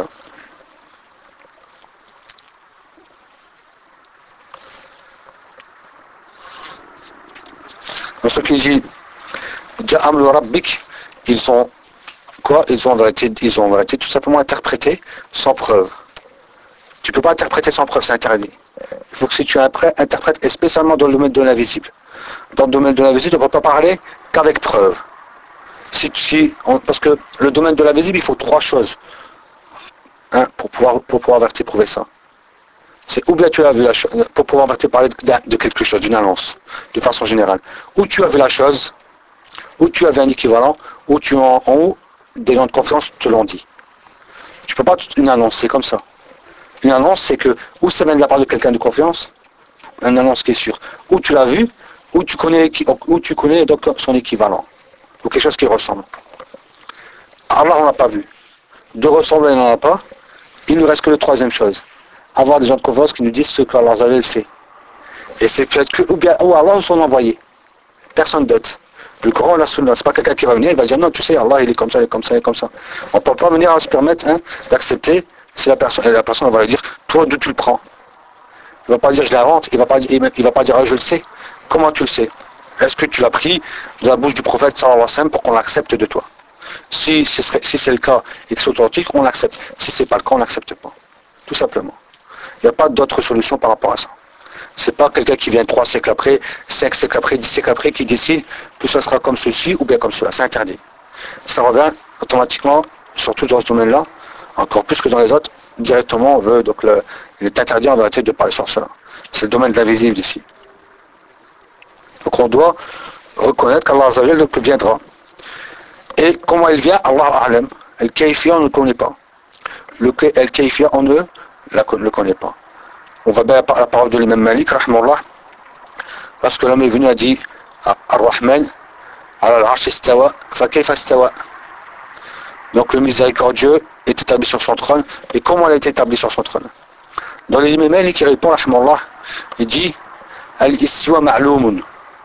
Donc, ceux qui disent Ja'amlu Rabbik, ils ont quoi? Ils ont en vérité tout simplement interprété sans preuve. Tu ne peux pas interpréter sans preuve, c'est interdit. Il faut que si tu interprètes, et spécialement dans le domaine de l'invisible. Dans le domaine de l'invisible, on ne peut pas parler qu'avec preuve. Parce que le domaine de l'invisible, il faut trois choses pour pouvoir prouver ça. C'est ou bien tu as vu la chose, pour pouvoir parler de quelque chose, d'une annonce, de façon générale. Ou tu as vu la chose, ou tu avais un équivalent, ou tu en haut, des gens de confiance te l'ont dit. Tu ne peux pas une annonce, c'est comme ça. Une annonce, c'est que, ou ça vient de la part de quelqu'un de confiance, une annonce qui est sûre, ou tu l'as vu, ou tu connais donc son équivalent, ou quelque chose qui ressemble. Allah, on n'a pas vu. De ressembler, il n'en a pas. Il ne nous reste que la troisième chose. Avoir des gens de confiance qui nous disent ce qu'Allah avait fait. Et c'est peut-être que, ou Allah ou son envoyé. Personne d'autre. Le Coran, la Sunna. C'est pas quelqu'un qui va venir, il va dire non, tu sais, Allah, il est comme ça, il est comme ça, il est comme ça. On ne peut pas venir à se permettre d'accepter si la personne on va lui dire, toi, d'où tu le prends? Il ne va pas dire je l'invente, il ne va pas dire ah, je le sais. Comment tu le sais? Est-ce que tu l'as pris de la bouche du prophète sallallahu alayhi wa sallam pour qu'on l'accepte de toi? Si c'est le cas et que c'est authentique, on l'accepte. Si ce n'est pas le cas, on n'accepte pas. Tout simplement. Il n'y a pas d'autre solution par rapport à ça. C'est pas quelqu'un qui vient 3 siècles après, 5 siècles après, 10 siècles après qui décide que ça sera comme ceci ou bien comme cela. C'est interdit. Ça revient automatiquement, surtout dans ce domaine-là, encore plus que dans les autres, directement on veut, donc il est interdit en vérité de parler sur cela. C'est le domaine de l'invisible ici. Donc on doit reconnaître qu'Allah Azza wa Jal viendra. Et comment il vient, Allah A'lam. El-Kayfiyya, on ne le connaît pas. El-Kayfiyya, on ne le connaît pas. On va bien la parole de l'imam Malik, rahmallah, parce que l'homme est venu et a dit Ar-Rahman, ala al-Arsh istawa, fa kayfa istawa. Donc le miséricordieux est établi sur son trône. Et comment il est établi sur son trône? Dans les imams Malik, il répond, rahmallah, il dit Al-Istiwa ma'loumun.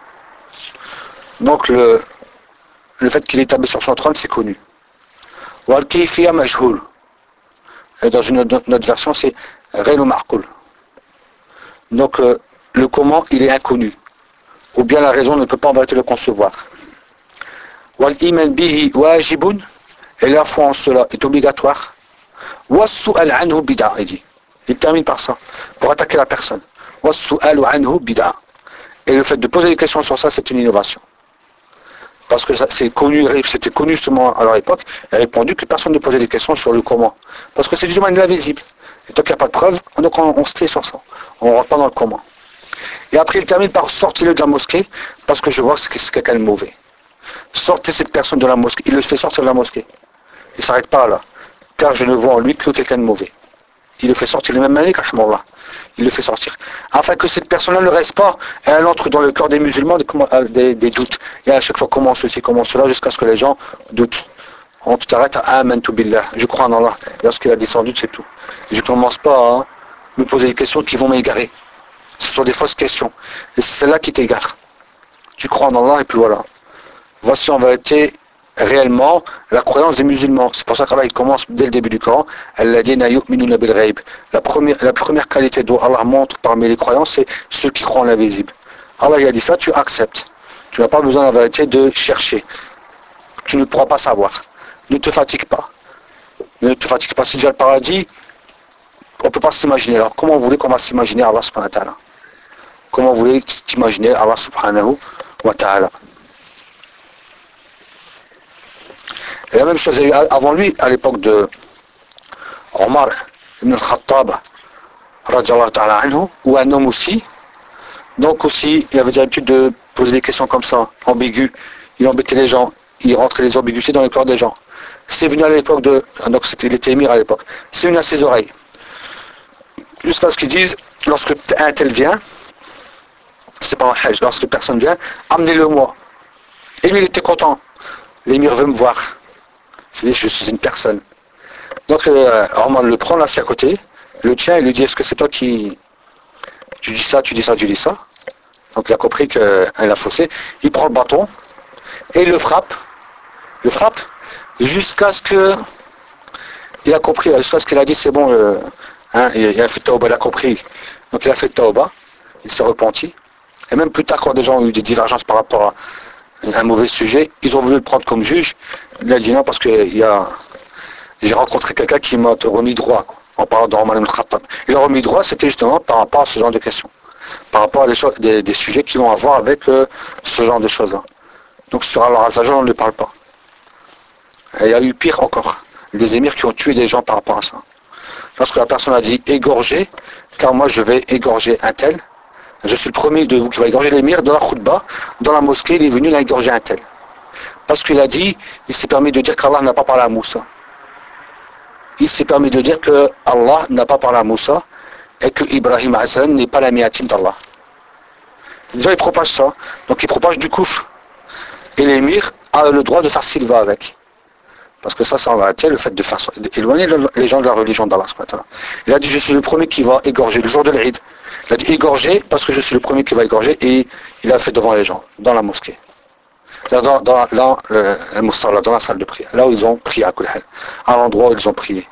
Donc le fait qu'il est établi sur son trône, c'est connu. Wal-Kayfiyya majhoul. Et dans notre version, c'est Ghayru ma'qul. Donc le comment, il est inconnu. Ou bien la raison ne peut pas en vérité le concevoir. Wal-iman bihi wajibun. Et la foi en cela est obligatoire. Was-su'al anhu bid'a, il dit. Il termine par ça, pour attaquer la personne. Was-su'al anhu bid'a. Et le fait de poser des questions sur ça, c'est une innovation. Parce que c'était connu justement à leur époque, il a répondu que personne ne posait des questions sur le comment. Parce que c'est du domaine de l'invisible. Et tant qu'il n'y a pas de preuve, donc on se tait sur ça. On ne rentre pas dans le comment. Et après il termine par sortir-le de la mosquée, parce que je vois que c'est quelqu'un de mauvais. Sortez cette personne de la mosquée, il le fait sortir de la mosquée. Il ne s'arrête pas là, car je ne vois en lui que quelqu'un de mauvais. Il le fait sortir, les mêmes manières qu'Achmallah. Il le fait sortir. Afin que cette personne-là ne reste pas, elle entre dans le cœur des musulmans des doutes. Et à chaque fois, comment ceci, comment cela, jusqu'à ce que les gens doutent. On t'arrête à Amantu Billah. Je crois en Allah. Lorsqu'il a descendu, c'est tout. Et je ne commence pas à me poser des questions qui vont m'égarer. Ce sont des fausses questions. Et c'est celle-là qui t'égare. Tu crois en Allah et puis voilà. Voici en vérité réellement la croyance des musulmans. C'est pour ça qu'Allah il commence dès le début du Coran. La première qualité dont Allah montre parmi les croyances, c'est ceux qui croient en l'invisible. Allah il a dit ça, tu acceptes. Tu n'as pas besoin en vérité de chercher. Tu ne pourras pas savoir. Ne te fatigue pas. Ne te fatigue pas. Si déjà le paradis, on ne peut pas s'imaginer. Alors comment vous voulez qu'on va s'imaginer Allah subhanahu wa ta'ala? Comment vous voulez t'imaginer Allah subhanahu wa ta'ala? Et la même chose avant lui, à l'époque de Omar ibn al-Khattab, radiallahu ta'ala anhu, ou un homme aussi. Donc aussi, il avait l'habitude de poser des questions comme ça, ambiguës. Il embêtait les gens, il rentrait des ambiguïtés dans le corps des gens. C'est venu à l'époque de... Donc il était émir à l'époque. C'est venu à ses oreilles. Jusqu'à ce qu'ils disent, lorsque un tel vient, c'est pas un hajj, lorsque personne vient, amenez-le moi. Et lui, il était content. L'émir veut me voir. C'est-à-dire je suis une personne. Donc Omar le prend, l'assied à côté, le tient et lui dit, est-ce que c'est toi qui... Tu dis ça, tu dis ça, tu dis ça. Donc il a compris qu'elle a faussé. Il prend le bâton et il le frappe. Jusqu'à ce que... Il a compris, jusqu'à ce qu'il a dit, c'est bon, il a fait tauba, il a compris. Donc il a fait tauba, il s'est repenti. Et même plus tard, quand des gens ont eu des divergences par rapport à un mauvais sujet, ils ont voulu le prendre comme juge. Il a dit non parce que j'ai rencontré quelqu'un qui m'a remis droit, quoi, en parlant de Omar ibn Khattab. Il a remis droit, c'était justement par rapport à ce genre de questions, par rapport à des sujets qui vont avoir avec ce genre de choses-là. Donc sur Allah Azza wa Jalla, on ne lui parle pas. Et il y a eu pire encore, des émirs qui ont tué des gens par rapport à ça. Lorsque la personne a dit égorger, car moi je vais égorger un tel, je suis le premier de vous qui va égorger l'émir dans la khutbah, dans la mosquée, il est venu l'égorger un tel. Parce qu'il a dit, il s'est permis de dire qu'Allah n'a pas parlé à Moussa. Il s'est permis de dire que Allah n'a pas parlé à Moussa et que Ibrahim Hassan n'est pas la miatim d'Allah. Déjà il propage ça, donc il propage du koufr. Et l'émir a le droit de faire ce qu'il va avec. Parce que ça en vérité, le fait de faire éloigner les gens de la religion d'Allah. Il a dit, je suis le premier qui va égorger le jour de l'Eid. Il a dit égorger parce que je suis le premier qui va égorger et il a fait devant les gens, dans la mosquée. C'est-à-dire dans la salle de prière, là où ils ont prié à l'endroit où ils ont prié.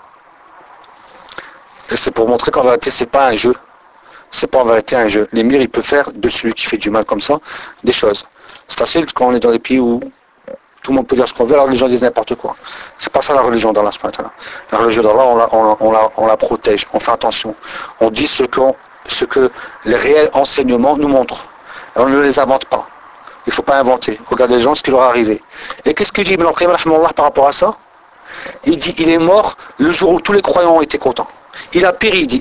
Et c'est pour montrer qu'en vérité, c'est pas un jeu. C'est pas en vérité un jeu. L'émir, il peut faire de celui qui fait du mal comme ça, des choses. C'est facile quand on est dans les pays où tout le monde peut dire ce qu'on veut, alors les gens disent n'importe quoi. C'est pas ça la religion d'Allah. La religion d'Allah, on la protège, on fait attention. On dit ce que les réels enseignements nous montrent. Et on ne les invente pas. Il ne faut pas inventer. Regardez les gens, ce qui leur est arrivé. Et qu'est-ce que dit Ibn al-Qayyim par rapport à ça? Il dit, il est mort le jour où tous les croyants ont été contents. Il a péri, il dit,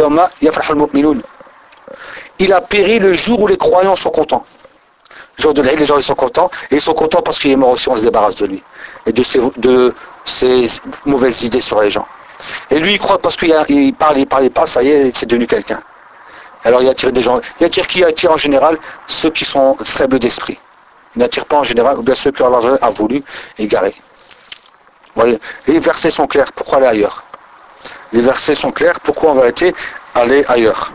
il a péri le jour où les croyants sont contents. Le jour de l'Aïd, les gens ils sont contents, et ils sont contents parce qu'il est mort aussi, on se débarrasse de lui. Et de ses mauvaises idées sur les gens. Et lui, il croit parce qu'il parle pas, ça y est, c'est devenu quelqu'un. Alors il attire des gens. Il attire qui? Il attire en général ceux qui sont faibles d'esprit. Il n'attire pas en général, ou bien ceux que Allah a voulu égarer. Vous voyez, les versets sont clairs, pourquoi aller ailleurs? Les versets sont clairs, pourquoi en vérité aller ailleurs?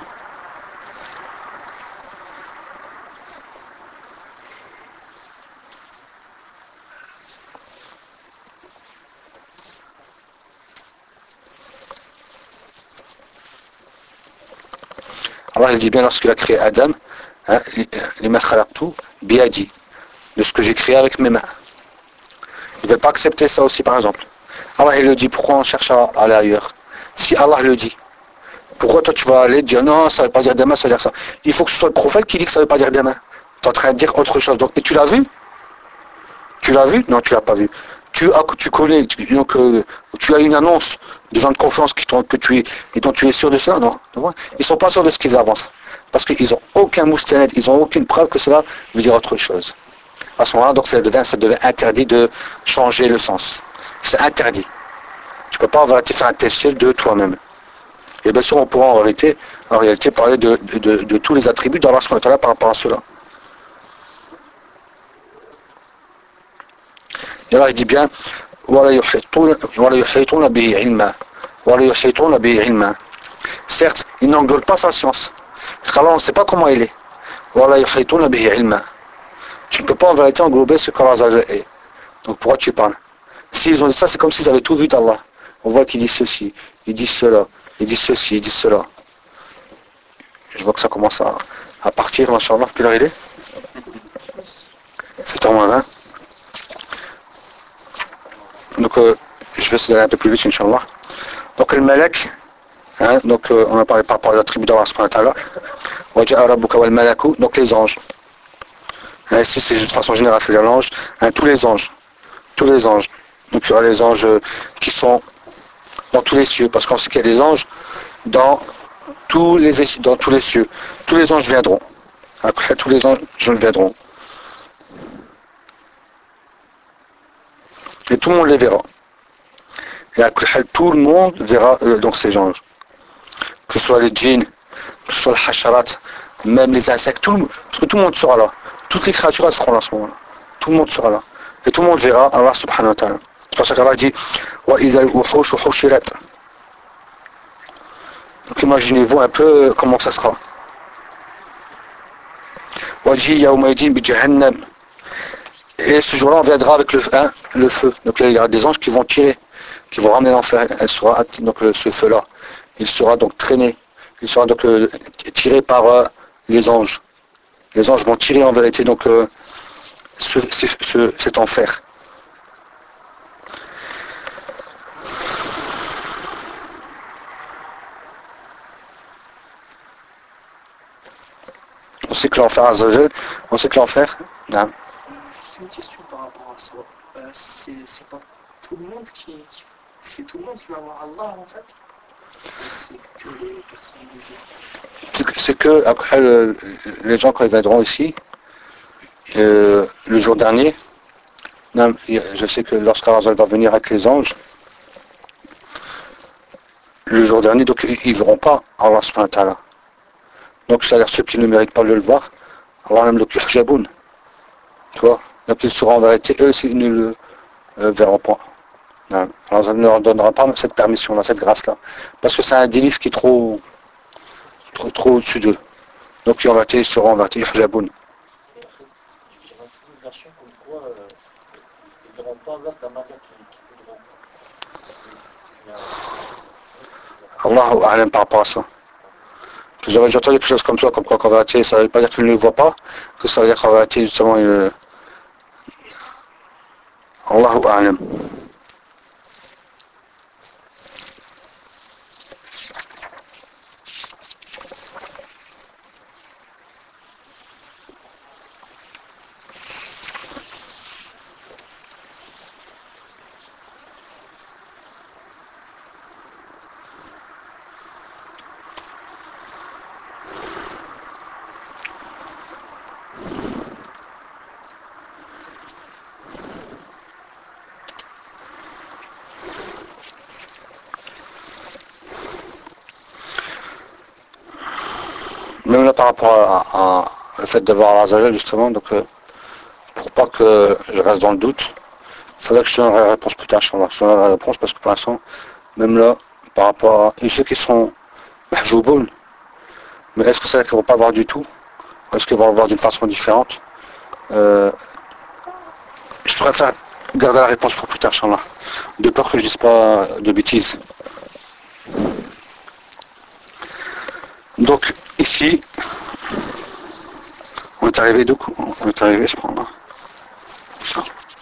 Allah il dit bien lorsqu'il a créé Adam, hein, les khalaqtu biadi, de ce que j'ai créé avec mes mains. Ils ne veulent pas accepter ça aussi par exemple. Allah il le dit, pourquoi on cherche à aller ailleurs? Si Allah le dit, pourquoi toi tu vas aller dire non, ça ne veut pas dire demain, ça veut dire ça? Il faut que ce soit le prophète qui dit que ça ne veut pas dire demain. Tu es en train de dire autre chose. Donc, et tu l'as vu? Tu l'as vu? Non, tu ne l'as pas vu. Tu connais, tu as une annonce de gens de confiance dont tu es sûr de cela? Non. Ils ne sont pas sûrs de ce qu'ils avancent. Parce qu'ils n'ont aucun moustanet, ils n'ont aucune preuve que cela veut dire autre chose. À ce moment-là, donc ça devient interdit de changer le sens. C'est interdit. Tu ne peux pas en vérité faire un tafsir de toi-même. Et bien sûr, on pourra en réalité parler de tous les attributs d'Allah par rapport à cela. Et alors il dit bien, certes, il n'englobe pas sa science. Alors on ne sait pas comment il est. Tu ne peux pas en vérité englober ce qu'Allah est. Donc pourquoi tu parles? S'ils ont dit ça, c'est comme s'ils avaient tout vu d'Allah. On voit qu'ils disent ceci, ils disent cela, ils disent ceci, ils disent cela. Je vois que ça commence à partir, Inch'Allah. Quelle heure il est? 7h20. Donc je vais essayer d'aller un peu plus vite, Inch'Allah. Donc le Malak, hein, donc on a parlé par rapport à l'attribut d'Allah subhanahu wa ta'ala. Donc les anges. Hein, ici c'est de façon générale, c'est-à-dire l'ange, hein, tous les anges. Tous les anges. Donc il y aura les anges qui sont dans tous les cieux, parce qu'on sait qu'il y a des anges dans tous les cieux. Tous les anges viendront. Après, tous les anges viendront. Et tout le monde les verra. Et après, tout le monde verra donc ces anges. Que ce soit les djinns, que ce soit les hasharat, même les insectes, parce que tout le monde sera là. Toutes les créatures elles seront là à ce moment-là. Tout le monde sera là. Et tout le monde verra Allah subhanahu wa ta'ala. C'est pour ça qu'Allah dit وَإِذَا الْوُحُوشُ حُشِرَتْ. Donc imaginez-vous un peu comment ça sera. وَجِي يَوْمَيْدِينَ بِجَهَنَّمْ. Et ce jour-là, on viendra avec le feu. Donc là, il y aura des anges qui vont tirer, qui vont ramener l'enfer. Donc ce feu-là, il sera donc traîné. Il sera donc tiré par les anges. Les anges vont tirer en vérité donc cet enfer. On sait que l'enfer, non. Juste une question par rapport à ça. C'est pas tout le monde c'est tout le monde qui va voir Allah en fait. C'est que les personnes du C'est que après les gens quand ils viendront ici, le jour dernier, je sais que lorsqu'Allah va venir avec les anges, le jour dernier, donc ils ne verront pas Allah subhanahu wa ta'ala. Donc c'est-à-dire ceux qui ne méritent pas de le voir, Allah même le kurjaboun. Tu vois? Donc ils seront en vérité, eux aussi, ils ne le verront pas. Non. Alors on ne leur donnera pas cette permission-là, cette grâce-là. Parce que c'est un délice qui est trop au-dessus d'eux. Donc en vérité, ils seront en vérité kurjaboun. Il y aura toujours une version comme quoi Allahu a'lam par rapport à ça. J'avais déjà entendu quelque chose comme ça, comme quoi qu'en vérité, ça ne veut pas dire qu'il ne le voit pas, que ça veut dire qu'en vérité, justement, Allahu a'lam. Même là par rapport à le fait d'avoir Azzajal justement, donc pour pas que je reste dans le doute, il faudrait que je donne la réponse plus tard, je donnerai la réponse parce que pour l'instant, même là, par rapport à. Et ceux qui sont mahjouboun, mais est-ce que c'est vrai qu'ils ne vont pas voir du tout? Ou est-ce qu'ils vont voir d'une façon différente? Je préfère garder la réponse pour plus tard, Inch'Allah, de peur que je ne dise pas de bêtises. Donc ici, on est arrivé d'où? On est arrivé, je crois, là. Ça.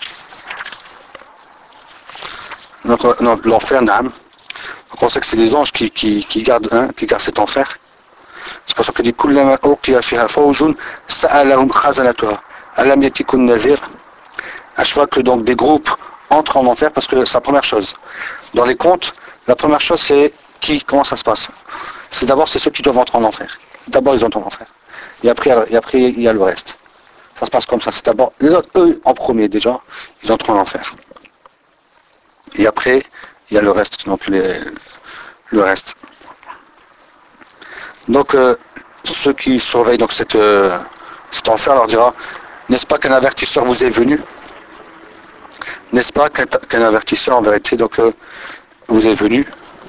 Donc l'enfer, Naam. Donc on sait que c'est des anges qui gardent cet enfer. C'est pour ça que dit Kullama uqiya fiha fawjun sa'alahum khazanatuha alam yatikum nadhir. À chaque fois que donc des groupes entrent en enfer, parce que c'est la première chose. Dans les contes, la première chose c'est comment ça se passe. C'est d'abord ceux qui doivent entrer en enfer. D'abord ils entrent en enfer. Et après il y a le reste. Ça se passe comme ça. C'est d'abord les autres, eux en premier déjà, ils entrent en enfer. Et après il y a le reste, donc le reste. Donc ceux qui surveillent donc cet enfer leur dira, n'est-ce pas qu'un avertisseur vous est venu? N'est-ce pas qu'un avertisseur en vérité donc vous est venu?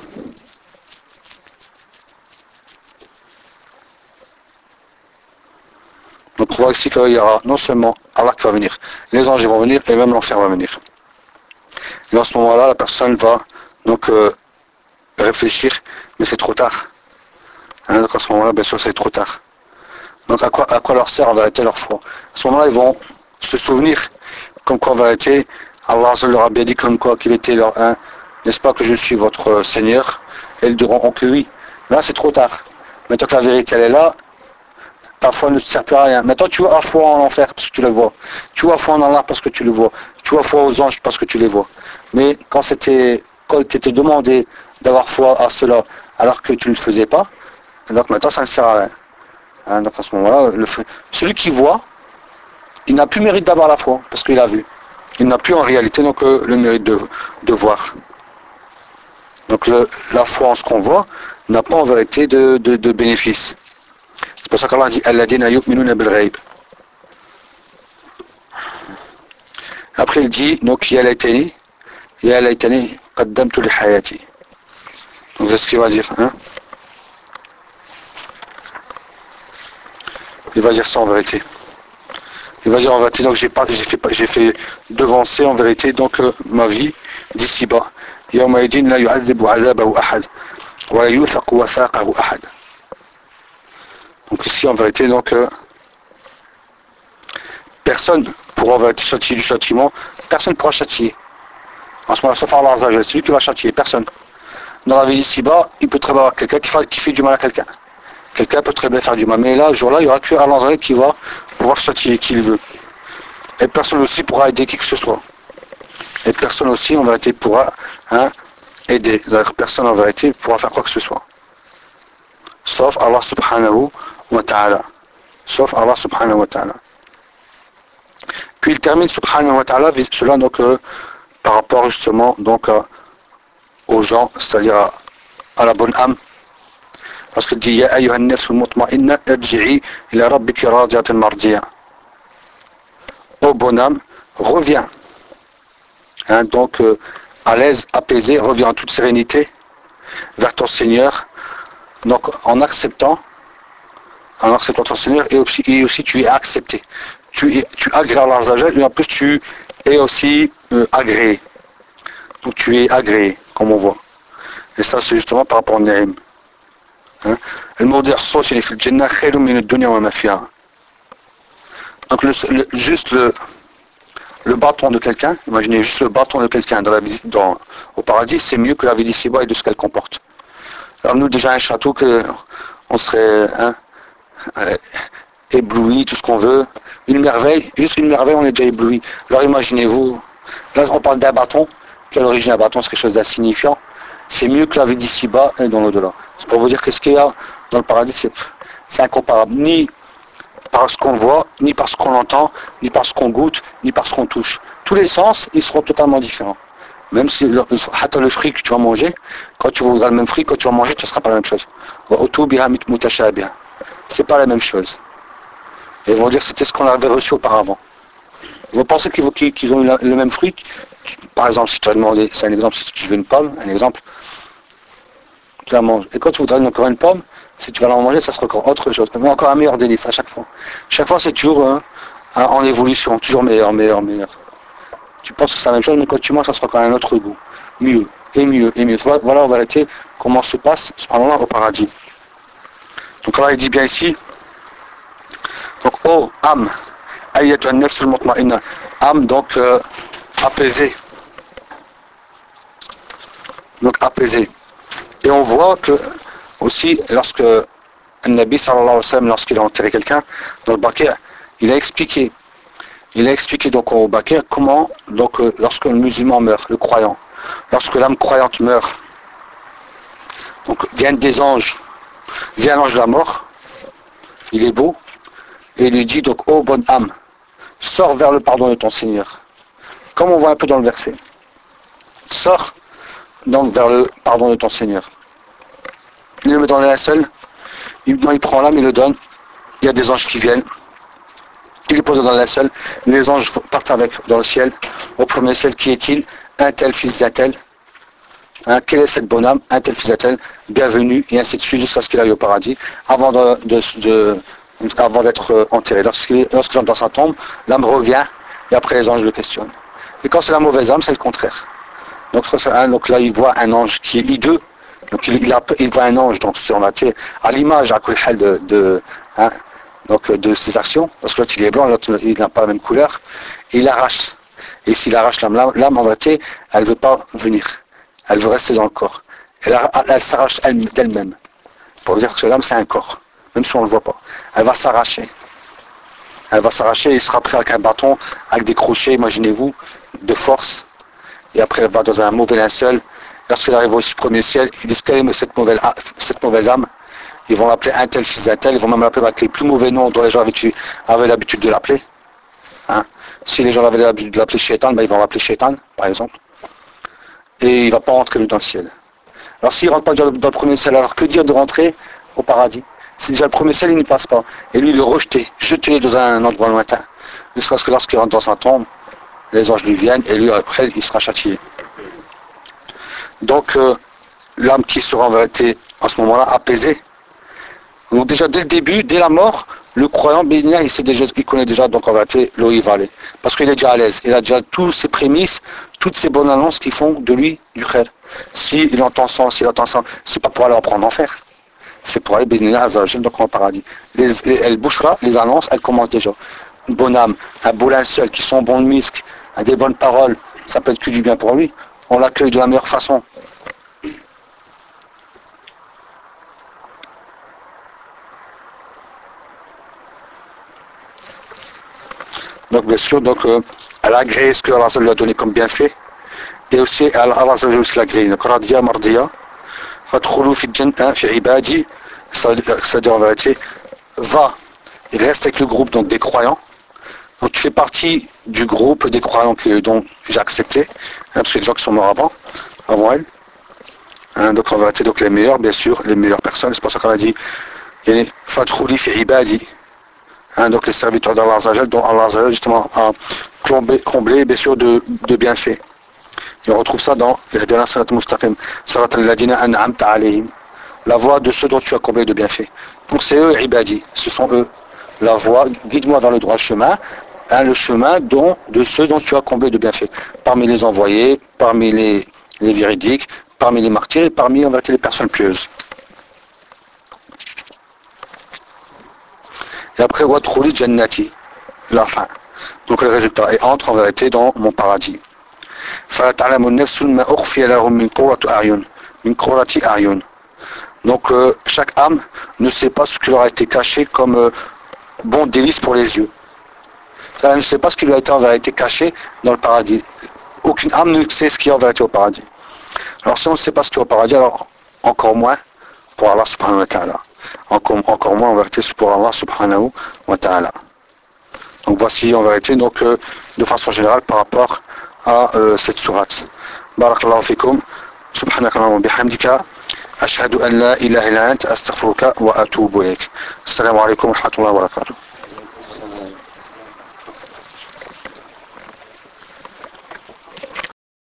Donc on voit ici qu'il y aura non seulement Allah qui va venir, les anges vont venir et même l'enfer va venir. Et en ce moment-là, la personne va donc réfléchir, mais c'est trop tard. Donc à ce moment-là, bien sûr, c'est trop tard. Donc à quoi leur sert en vérité leur foi? À ce moment-là, ils vont se souvenir comme quoi en vérité, Allah leur a bien dit comme quoi qu'il était leur un, n'est-ce pas que je suis votre Seigneur? Et ils diront que oui. Là, c'est trop tard. Maintenant que la vérité elle est là, ta foi ne te sert plus à rien. Maintenant, tu as foi en l'enfer parce que tu le vois. Tu as foi en Allah parce que tu le vois. Tu as foi aux anges parce que tu les vois. Mais quand il t'était demandé d'avoir foi à cela alors que tu ne le faisais pas, donc maintenant ça ne sert à rien. Donc à ce moment-là, celui qui voit, il n'a plus mérite d'avoir la foi parce qu'il a vu. Il n'a plus en réalité donc le mérite de voir. Donc la foi en ce qu'on voit n'a pas en vérité de bénéfice. C'est pour ça qu'Allah dit Alladina yu'minuna bil ghaib. Après il dit donc ya laytani qaddamtu li hayati. Donc c'est ce qu'il va dire, hein. Il va dire ça en vérité. Il va dire en vérité donc j'ai fait devancer en vérité donc ma vie d'ici bas. Yawma yadin la yu'adhibu 'adhabahu ahad wa la yuthaqu wathaqahu ahad. Donc ici en vérité donc personne pourra en vérité châtier du châtiment, personne ne pourra châtier. En ce moment-là, sauf Allah Azza wa Jalla, c'est lui qui va châtier, personne. Dans la vie ici-bas, il peut très bien avoir quelqu'un qui fait du mal à quelqu'un. Quelqu'un peut très bien faire du mal, mais là, ce jour-là, il n'y aura que Allah Azza wa Jalla qui va pouvoir châtier qui il veut. Et personne aussi pourra aider qui que ce soit. Et personne aussi en vérité pourra aider. Personne en vérité pourra faire quoi que ce soit. Sauf Allah subhanahu wa ta'ala. Sauf Allah subhanahu wa ta'ala. Puis il termine subhanahu wa ta'ala, cela donc par rapport justement donc aux gens, c'est-à-dire à la bonne âme. Parce qu'il dit Ya ayyuhan nafsul mutma'inna irji'i ila rabbiki radiyatan mardiya. Ô bonne âme, reviens. Donc à l'aise, apaisé, reviens en toute sérénité vers ton Seigneur. Donc en acceptant ton Seigneur et aussi tu es accepté. Tu agrées Allah Azza wa Jalla et en plus tu Et aussi agréé. Donc tu es agréé, comme on voit. Et ça, c'est justement par rapport au ni'im. الموضع الصوت اللي في الجنة خير من الدنيا وما فيها. Donc juste le bâton de quelqu'un, imaginez juste le bâton de quelqu'un au paradis, c'est mieux que la vie d'ici-bas et de ce qu'elle comporte. Alors nous déjà un château on serait ébloui, tout ce qu'on veut. Une merveille, juste une merveille, on est déjà ébloui. Alors imaginez-vous, là on parle d'un bâton, qu'à l'origine un bâton c'est quelque chose d'insignifiant. C'est mieux que la vie d'ici-bas et dans l'au-delà. C'est pour vous dire que ce qu'il y a dans le paradis, c'est incomparable. Ni par ce qu'on voit, ni par ce qu'on entend, ni par ce qu'on goûte, ni par ce qu'on touche. Tous les sens, ils seront totalement différents. Même si le fruit que tu vas manger, quand tu voudras le même fruit, quand tu vas manger, ce ne sera pas la même chose. C'est pas la même chose. Et ils vont dire que c'était ce qu'on avait reçu auparavant. Vous pensez qu'ils ont eu le même fruit? Par exemple, si tu as demandé, c'est un exemple, si tu veux une pomme, un exemple, tu la manges. Et quand tu voudras encore une pomme, si tu vas la manger, ça sera encore autre chose. Mais encore un meilleur délice à chaque fois. Chaque fois, c'est toujours en évolution, toujours meilleur. Tu penses que c'est la même chose, mais quand tu manges, ça sera quand même un autre goût. Mieux, et mieux, et mieux. Voilà en vérité comment se passe subhanallah au paradis. Donc Allah il dit bien ici, donc oh âme, ayyatu an-nafs al-mutma'inna, âme donc apaisée. Donc apaisée. Et on voit que aussi lorsque un Nabi sallallahu alayhi wa sallam, lorsqu'il a enterré quelqu'un dans le Baqi', il a expliqué donc au Baqi' comment donc lorsque le musulman meurt, le croyant, lorsque l'âme croyante meurt, donc viennent des anges, vient l'ange de la mort, il est beau, et il lui dit donc ô bonne âme, sors vers le pardon de ton Seigneur. Comme on voit un peu dans le verset. Sors donc vers le pardon de ton Seigneur. Il le met dans le linceul, il prend l'âme, il le donne, il y a des anges qui viennent, il le pose dans le linceul, les anges partent avec dans le ciel, au premier ciel, qui est-il? Un tel fils d'un tel. Quelle est cette bonne âme? Un tel fils d'un tel, bienvenue, et ainsi de suite, jusqu'à ce qu'il aille au paradis, avant d'être enterré. Lorsqu'il entre dans sa tombe, l'âme revient, et après les anges le questionnent. Et quand c'est la mauvaise âme, c'est le contraire. Donc là, il voit un ange qui est hideux. Donc il voit un ange, donc on a à l'image à de ses actions, parce que l'autre il est blanc, l'autre il n'a pas la même couleur, et il arrache. Et s'il arrache l'âme en vérité, elle ne veut pas venir. Elle veut rester dans le corps. Elle s'arrache d'elle-même. Pour dire que l'âme c'est un corps, même si on ne le voit pas. Elle va s'arracher. Elle va s'arracher, il sera pris avec un bâton, avec des crochets, imaginez-vous, de force. Et après elle va dans un mauvais linceul. Lorsqu'il arrive au premier ciel, ils disent quelle est cette mauvaise âme. Ils vont l'appeler un tel fils d'un tel, ils vont même l'appeler avec les plus mauvais noms dont les gens avaient l'habitude de l'appeler. Si les gens avaient l'habitude de l'appeler Shaitan, ils vont l'appeler Shaitan, par exemple. Et il ne va pas rentrer lui dans le ciel. Alors s'il ne rentre pas dans le premier ciel, alors que dire de rentrer au paradis? C'est déjà le premier ciel, il n'y passe pas. Et lui, il le rejeté, jeté dans un endroit lointain. Jusqu'à ce que lorsqu'il rentre dans sa tombe, les anges lui viennent et lui, après, il sera châtié. Donc, l'âme qui sera en vérité, à ce moment-là, apaisée. Donc déjà, dès le début, dès la mort, le croyant, il connaît déjà donc en vérité là où il va aller. Parce qu'il est déjà à l'aise. Il a déjà tous ses prémices, toutes ces bonnes annonces qui font de lui du khair. S'il entend ça, c'est pas pour aller en prendre en enfer. C'est pour aller donc en paradis. Elle bouchera, les annonces, elles commencent déjà. Une bonne âme, un beau linceul, qui sont bons de misque, des bonnes paroles, ça peut être que du bien pour lui. On l'accueille de la meilleure façon. Donc bien sûr, elle a agréé ce que Allah lui a donné comme bienfait. Et aussi, Allah aussi l'a agréé. Donc, Radia Mardia, Fadkhulu fi Jannah fi ibadi, c'est-à-dire en vérité, va, il reste avec le groupe donc, des croyants. Donc tu fais partie du groupe des croyants dont j'ai accepté, parce que les gens qui sont morts avant elle. Donc en vérité, donc les meilleurs, bien sûr, les meilleures personnes. C'est pour ça qu'on a dit, Fadkhulu fi ibadi. Donc les serviteurs d'Allah Azzawajal, dont Allah Azzawajal justement a comblé bien sûr de bienfaits. Et on retrouve ça dans Ihdina Siratal Mustaqim, Siratal Ladina An'amta Alayhim, la voie de ceux dont tu as comblé de bienfaits. Donc c'est eux, Ibadi, ce sont eux. La voie, guide-moi vers le droit chemin, le chemin de ceux dont tu as comblé de bienfaits. Parmi les envoyés, parmi les véridiques, parmi les martyrs et parmi en vérité les personnes pieuses. Et après, Wadkhuli Jannati, la fin. Donc le résultat, et entre en vérité dans mon paradis. Donc chaque âme ne sait pas ce qui leur a été caché comme bon délice pour les yeux. Elle ne sait pas ce qui lui a été en vérité caché dans le paradis. Aucune âme ne sait ce qui est en vérité au paradis. Alors si on ne sait pas ce qui est au paradis, alors encore moins pour Allah subhanahu wa ta'ala. Encore moins en vérité pour Allah subhanahu wa ta'ala. Donc voici en vérité de façon générale par rapport à cette sourate. Barakallahu fikum. Subhanaka wa bihamdika. Ashhadu an la ilaha illa anta astaghfiruka wa atubu ilayk. Assalamu alaikum wa rahmatullahi wa barakatuh.